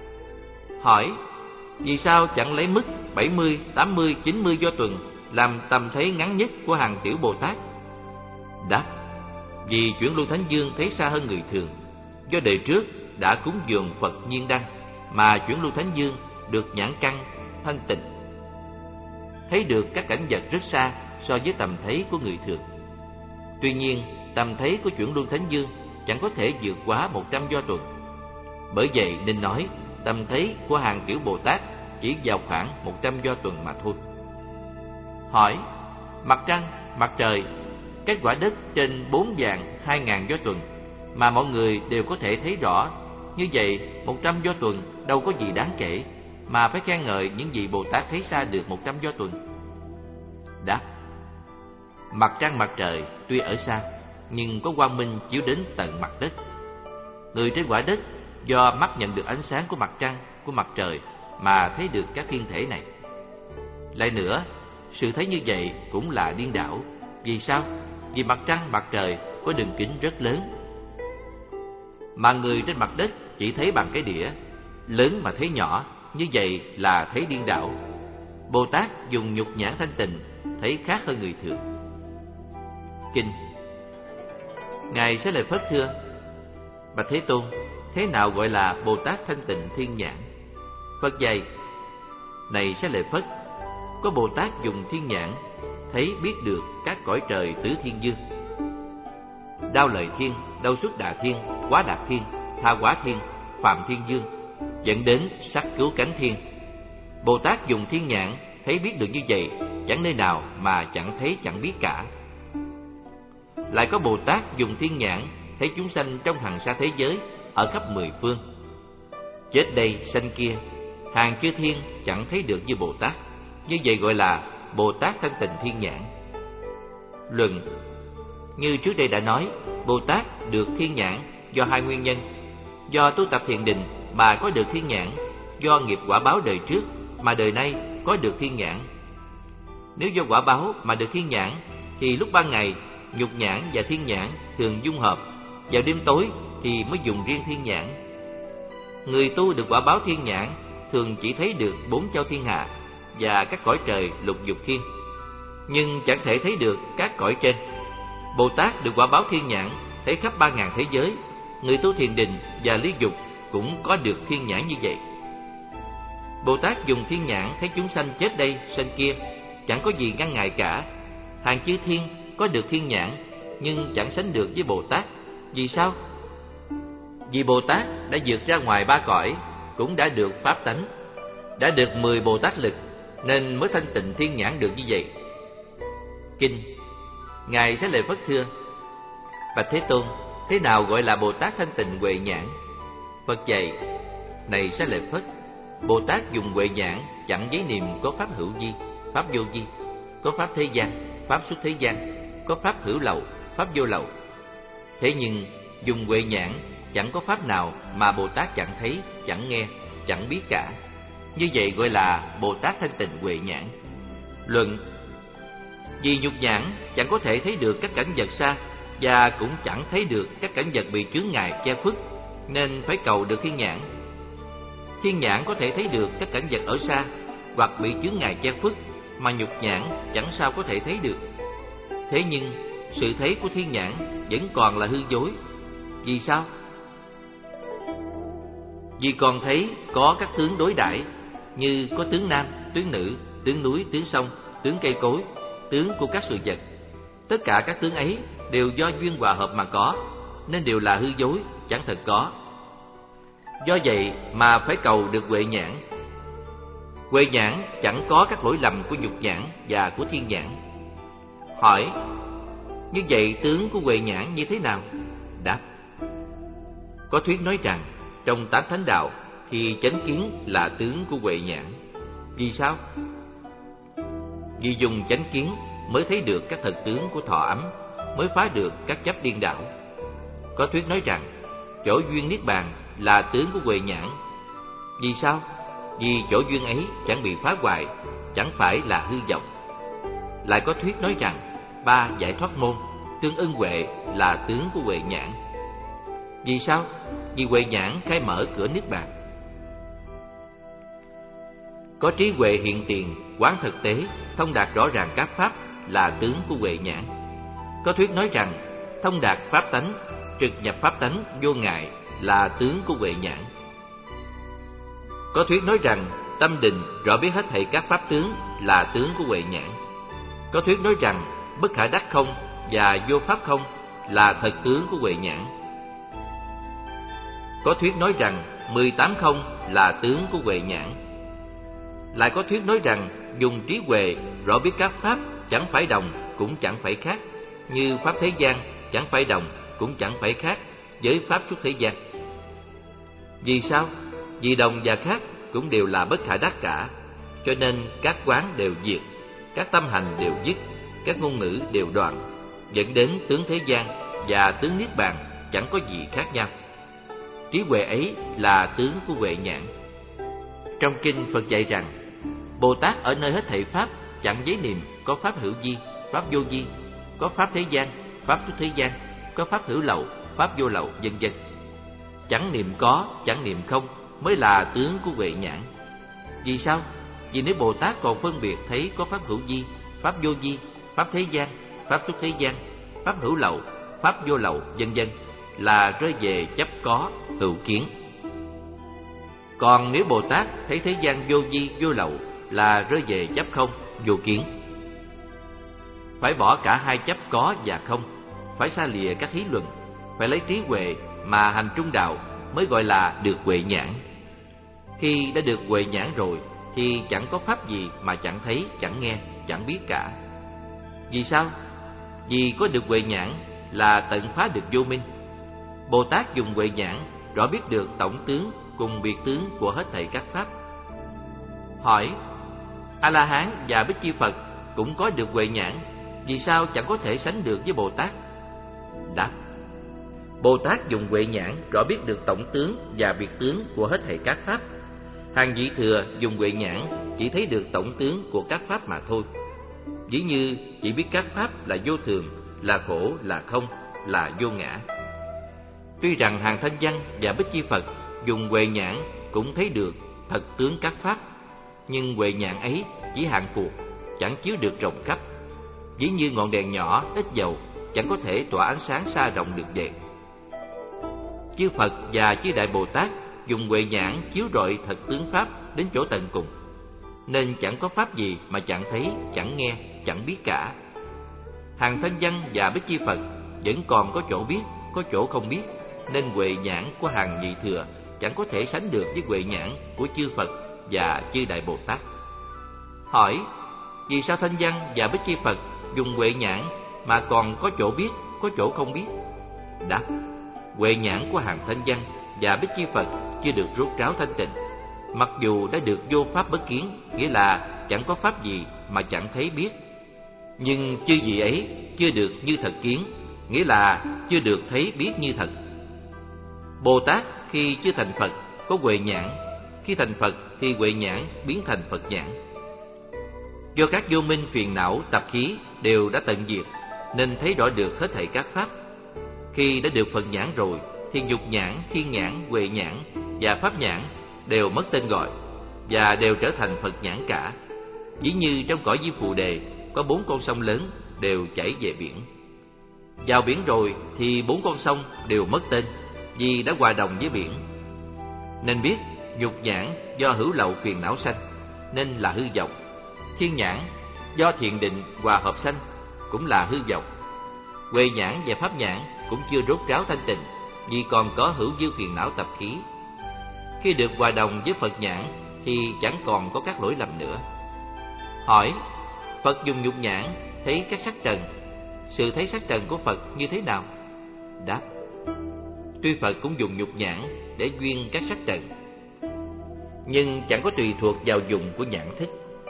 Hỏi: Vì sao chẳng lấy mức bảy mươi, tám mươi, chín mươi do tuần làm tầm thấy ngắn nhất của hàng tiểu Bồ Tát? Đáp: Vì chuyển lưu thánh dương thấy xa hơn người thường. Do đời trước đã cúng dường Phật nhiên đăng mà chuyển lưu thánh dương được nhãn căn thanh tịnh, thấy được các cảnh vật rất xa so với tầm thấy của người thường. Tuy nhiên tầm thấy của chuyển lưu thánh dương chẳng có thể vượt quá một trăm do tuần. Bởi vậy nên nói tầm thấy của hàng tiểu Bồ Tát chỉ vào khoảng một trăm do tuần mà thôi. Hỏi: Mặt trăng, mặt trời, các quả đất trên bốn vạn hai ngàn do tuần mà mọi người đều có thể thấy rõ, như vậy một trăm do tuần đâu có gì đáng kể mà phải khen ngợi những gì Bồ Tát thấy xa được một trăm do tuần? Đáp: Mặt trăng mặt trời tuy ở xa nhưng có quang minh chiếu đến tận mặt đất. Người trên quả đất do mắt nhận được ánh sáng của mặt trăng, của mặt trời mà thấy được các thiên thể này. Lại nữa, sự thấy như vậy cũng là điên đảo. Vì sao? Vì mặt trăng, mặt trời có đường kính rất lớn, mà người trên mặt đất chỉ thấy bằng cái đĩa, lớn mà thấy nhỏ, như vậy là thấy điên đảo. Bồ Tát dùng nhục nhãn thanh tịnh thấy khác hơn người thường. Kinh. Ngài Xá Lợi Phất thưa: Bạch Thế Tôn, thế nào gọi là Bồ Tát thanh tịnh thiên nhãn? Phật dạy: Này Xá Lợi Phất, có Bồ Tát dùng thiên nhãn thấy biết được các cõi trời tứ thiên dương: Đao Lợi Thiên, Đao Xuất Đà Thiên, Quá Đạt Thiên, Tha Hóa Thiên, Phạm Thiên Dương, dẫn đến Sắc Cứu Cánh Thiên. Bồ Tát dùng thiên nhãn thấy biết được như vậy, chẳng nơi nào mà chẳng thấy chẳng biết cả. Lại có Bồ Tát dùng thiên nhãn thấy chúng sanh trong hằng sa thế giới ở khắp mười phương. Chết đây sanh kia, hàng chư thiên chẳng thấy được như Bồ Tát, như vậy gọi là Bồ Tát thanh tịnh thiên nhãn. Luận. Như trước đây đã nói, Bồ Tát được thiên nhãn do hai nguyên nhân: do tu tập thiền định mà có được thiên nhãn, do nghiệp quả báo đời trước mà đời nay có được thiên nhãn. Nếu do quả báo mà được thiên nhãn, thì lúc ban ngày nhục nhãn và thiên nhãn thường dung hợp, vào đêm tối thì mới dùng riêng thiên nhãn. Người tu được quả báo thiên nhãn thường chỉ thấy được bốn châu thiên hạ và các cõi trời lục dục thiên, nhưng chẳng thể thấy được các cõi trên. Bồ Tát được quả báo thiên nhãn thấy khắp ba ngàn thế giới. Người tu thiền định và lý dục cũng có được thiên nhãn như vậy. Bồ Tát dùng thiên nhãn thấy chúng sanh chết đây sanh kia, chẳng có gì ngăn ngại cả. Hàng chư thiên có được thiên nhãn, nhưng chẳng sánh được với Bồ Tát. Vì sao? Vì Bồ Tát đã vượt ra ngoài ba cõi, cũng đã được pháp tánh, đã được mười Bồ Tát lực, nên mới thanh tịnh thiên nhãn được như vậy. Kinh. Ngài Xá Lợi Phất thưa: Bạch Thế Tôn, thế nào gọi là Bồ Tát thanh tịnh huệ nhãn? Phật dạy: Này Xá Lợi Phất, Bồ Tát dùng huệ nhãn chẳng giấy niệm có pháp hữu vi, pháp vô vi, có pháp thế gian, pháp xuất thế gian, có pháp hữu lậu, pháp vô lậu. Thế nhưng dùng huệ nhãn chẳng có pháp nào mà Bồ Tát chẳng thấy, chẳng nghe, chẳng biết cả. Như vậy gọi là Bồ Tát thanh tịnh huệ nhãn. Luận. Vì nhục nhãn chẳng có thể thấy được các cảnh vật xa, và cũng chẳng thấy được các cảnh vật bị chướng ngại che khuất, nên phải cầu được thiên nhãn. Thiên nhãn có thể thấy được các cảnh vật ở xa hoặc bị chướng ngại che khuất, mà nhục nhãn chẳng sao có thể thấy được. Thế nhưng sự thấy của thiên nhãn vẫn còn là hư dối. Vì sao? Vì còn thấy có các tướng đối đãi, như có tướng nam, tướng nữ, tướng núi, tướng sông, tướng cây cối, tướng của các sự vật. Tất cả các tướng ấy đều do duyên hòa hợp mà có, nên đều là hư dối, chẳng thật có. Do vậy mà phải cầu được huệ nhãn. Huệ nhãn chẳng có các lỗi lầm của nhục nhãn và của thiên nhãn. Hỏi: Như vậy tướng của huệ nhãn như thế nào? Đáp: Có thuyết nói rằng trong tám thánh đạo thì chánh kiến là tướng của huệ nhãn. Vì sao? Vì dùng chánh kiến mới thấy được các thật tướng của thọ ấm, mới phá được các chấp điên đảo. Có thuyết nói rằng chỗ duyên niết bàn là tướng của huệ nhãn. Vì sao? Vì chỗ duyên ấy chẳng bị phá hoại, chẳng phải là hư vọng. Lại có thuyết nói rằng ba giải thoát môn, tương ưng huệ là tướng của huệ nhãn. Vì sao? Vì huệ nhãn khai mở cửa niết bàn. Có trí huệ hiện tiền, quán thực tế, thông đạt rõ ràng các pháp là tướng của huệ nhãn. Có thuyết nói rằng thông đạt pháp tánh, trực nhập pháp tánh vô ngại là tướng của huệ nhãn. Có thuyết nói rằng tâm định rõ biết hết thảy các pháp tướng là tướng của huệ nhãn. Có thuyết nói rằng bất khả đắc không và vô pháp không là thật tướng của huệ nhãn. Có thuyết nói rằng mười tám không là tướng của huệ nhãn. Lại có thuyết nói rằng dùng trí huệ rõ biết các pháp chẳng phải đồng cũng chẳng phải khác, như pháp thế gian chẳng phải đồng cũng chẳng phải khác với pháp xuất thế gian. Vì sao? Vì đồng và khác cũng đều là bất khả đắc cả, cho nên các quán đều diệt, các tâm hành đều dứt, các ngôn ngữ đều đoạn, dẫn đến tướng thế gian và tướng niết bàn chẳng có gì khác nhau. Trí huệ ấy là tướng của huệ nhãn. Trong kinh Phật dạy rằng Bồ Tát ở nơi hết thảy pháp chẳng giấy niệm có pháp hữu vi, pháp vô vi, có pháp thế gian, pháp xuất thế gian, có pháp hữu lậu, pháp vô lậu, vân vân. Chẳng niệm có, chẳng niệm không mới là tướng của huệ nhãn. Vì sao? Vì nếu Bồ Tát còn phân biệt thấy có pháp hữu vi, pháp vô vi, pháp thế gian, pháp xuất thế gian, pháp hữu lậu, pháp vô lậu, vân vân, là rơi về chấp có, hữu kiến. Còn nếu Bồ Tát thấy thế gian vô vi, vô lậu là rơi về chấp không, vô kiến. Phải bỏ cả hai chấp có và không, phải xa lìa các thí luận, phải lấy trí huệ mà hành trung đạo mới gọi là được huệ nhãn. Khi đã được huệ nhãn rồi thì chẳng có pháp gì mà chẳng thấy, chẳng nghe, chẳng biết cả. Vì sao? Vì có được huệ nhãn là tận phá được vô minh. Bồ Tát dùng huệ nhãn rõ biết được tổng tướng cùng biệt tướng của hết thảy các pháp. Hỏi: A-la-hán và Bích Chi Phật cũng có được huệ nhãn, vì sao chẳng có thể sánh được với Bồ Tát? Đáp: Bồ Tát dùng huệ nhãn rõ biết được tổng tướng và biệt tướng của hết thảy các pháp. Hàng vị thừa dùng huệ nhãn chỉ thấy được tổng tướng của các pháp mà thôi. Ví như chỉ biết các pháp là vô thường, là khổ, là không, là vô ngã. Tuy rằng hàng Thanh Văn và Bích Chi Phật dùng huệ nhãn cũng thấy được thật tướng các pháp, nhưng huệ nhãn ấy chỉ hạn cuộc, chẳng chiếu được rộng khắp. Ví như ngọn đèn nhỏ ít dầu chẳng có thể tỏa ánh sáng xa rộng được vậy. Chư Phật và chư Đại Bồ Tát dùng huệ nhãn chiếu rọi thật tướng pháp đến chỗ tận cùng, nên chẳng có pháp gì mà chẳng thấy, chẳng nghe, chẳng biết cả. Hàng Thanh Văn và Bích Chi Phật vẫn còn có chỗ biết, có chỗ không biết, nên huệ nhãn của hàng nhị thừa chẳng có thể sánh được với huệ nhãn của chư Phật và chư Đại Bồ Tát. Hỏi: vì sao Thanh Văn và Bích Chi Phật dùng huệ nhãn mà còn có chỗ biết, có chỗ không biết? Đáp: huệ nhãn của hàng Thanh Văn và Bích Chi Phật chưa được rốt ráo thanh tịnh. Mặc dù đã được vô pháp bất kiến, nghĩa là chẳng có pháp gì mà chẳng thấy biết, nhưng chư vị ấy chưa được như thật kiến, nghĩa là chưa được thấy biết như thật. Bồ Tát khi chưa thành Phật có huệ nhãn, khi thành Phật thì huệ nhãn biến thành Phật nhãn. Do các vô minh phiền não tập khí đều đã tận diệt, nên thấy rõ được hết thảy các pháp. Khi đã được Phật nhãn rồi thì nhục nhãn, thiên nhãn, huệ nhãn và pháp nhãn đều mất tên gọi và đều trở thành Phật nhãn cả. Ví như trong cõi Diêm Phù Đề có bốn con sông lớn đều chảy về biển. Vào biển rồi thì bốn con sông đều mất tên, vì đã hòa đồng với biển. Nên biết nhục nhãn do hữu lậu phiền não sanh nên là hư vọng. Thiên nhãn do thiền định hòa hợp sanh cũng là hư vọng. Huệ nhãn và pháp nhãn cũng chưa rốt ráo thanh tịnh, vì còn có hữu dư phiền não tập khí. Khi được hòa đồng với Phật nhãn thì chẳng còn có các lỗi lầm nữa. Hỏi: Phật dùng nhục nhãn thấy các sắc trần, sự thấy sắc trần của Phật như thế nào? Đáp: tuy Phật cũng dùng nhục nhãn để duyên các sắc trần, nhưng chẳng có tùy thuộc vào dùng của nhãn thức.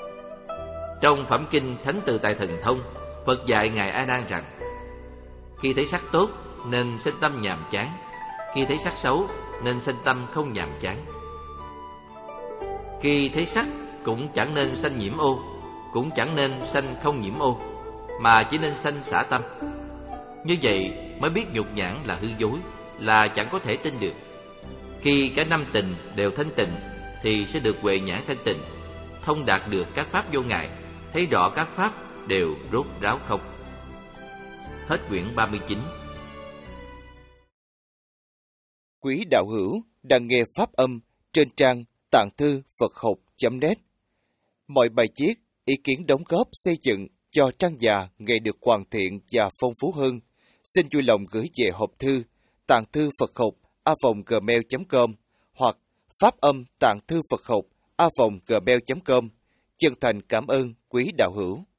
Trong phẩm kinh Thánh Từ Tại Thần Thông, Phật dạy ngài A Nan rằng: khi thấy sắc tốt nên sanh tâm nhàm chán, khi thấy sắc xấu nên sanh tâm không nhàm chán. Khi thấy sắc cũng chẳng nên sanh nhiễm ô, cũng chẳng nên sanh không nhiễm ô, mà chỉ nên sanh xả tâm. Như vậy mới biết nhục nhãn là hư dối, là chẳng có thể tin được. Khi cả năm tình đều thanh tịnh thì sẽ được huệ nhãn thanh tịnh, thông đạt được các pháp vô ngại, thấy rõ các pháp đều rốt ráo không. Hết quyển ba mươi chín. Quý đạo hữu đang nghe pháp âm trên trang tạng thư Phật học chấm net. Mọi bài viết, ý kiến đóng góp xây dựng cho trang già ngày được hoàn thiện và phong phú hơn, xin vui lòng gửi về hộp thư tạng thư Phật học a vòng gmail chấm com hoặc pháp âm tạng thư Phật học a vòng gmail chấm com. Chân thành cảm ơn quý đạo hữu.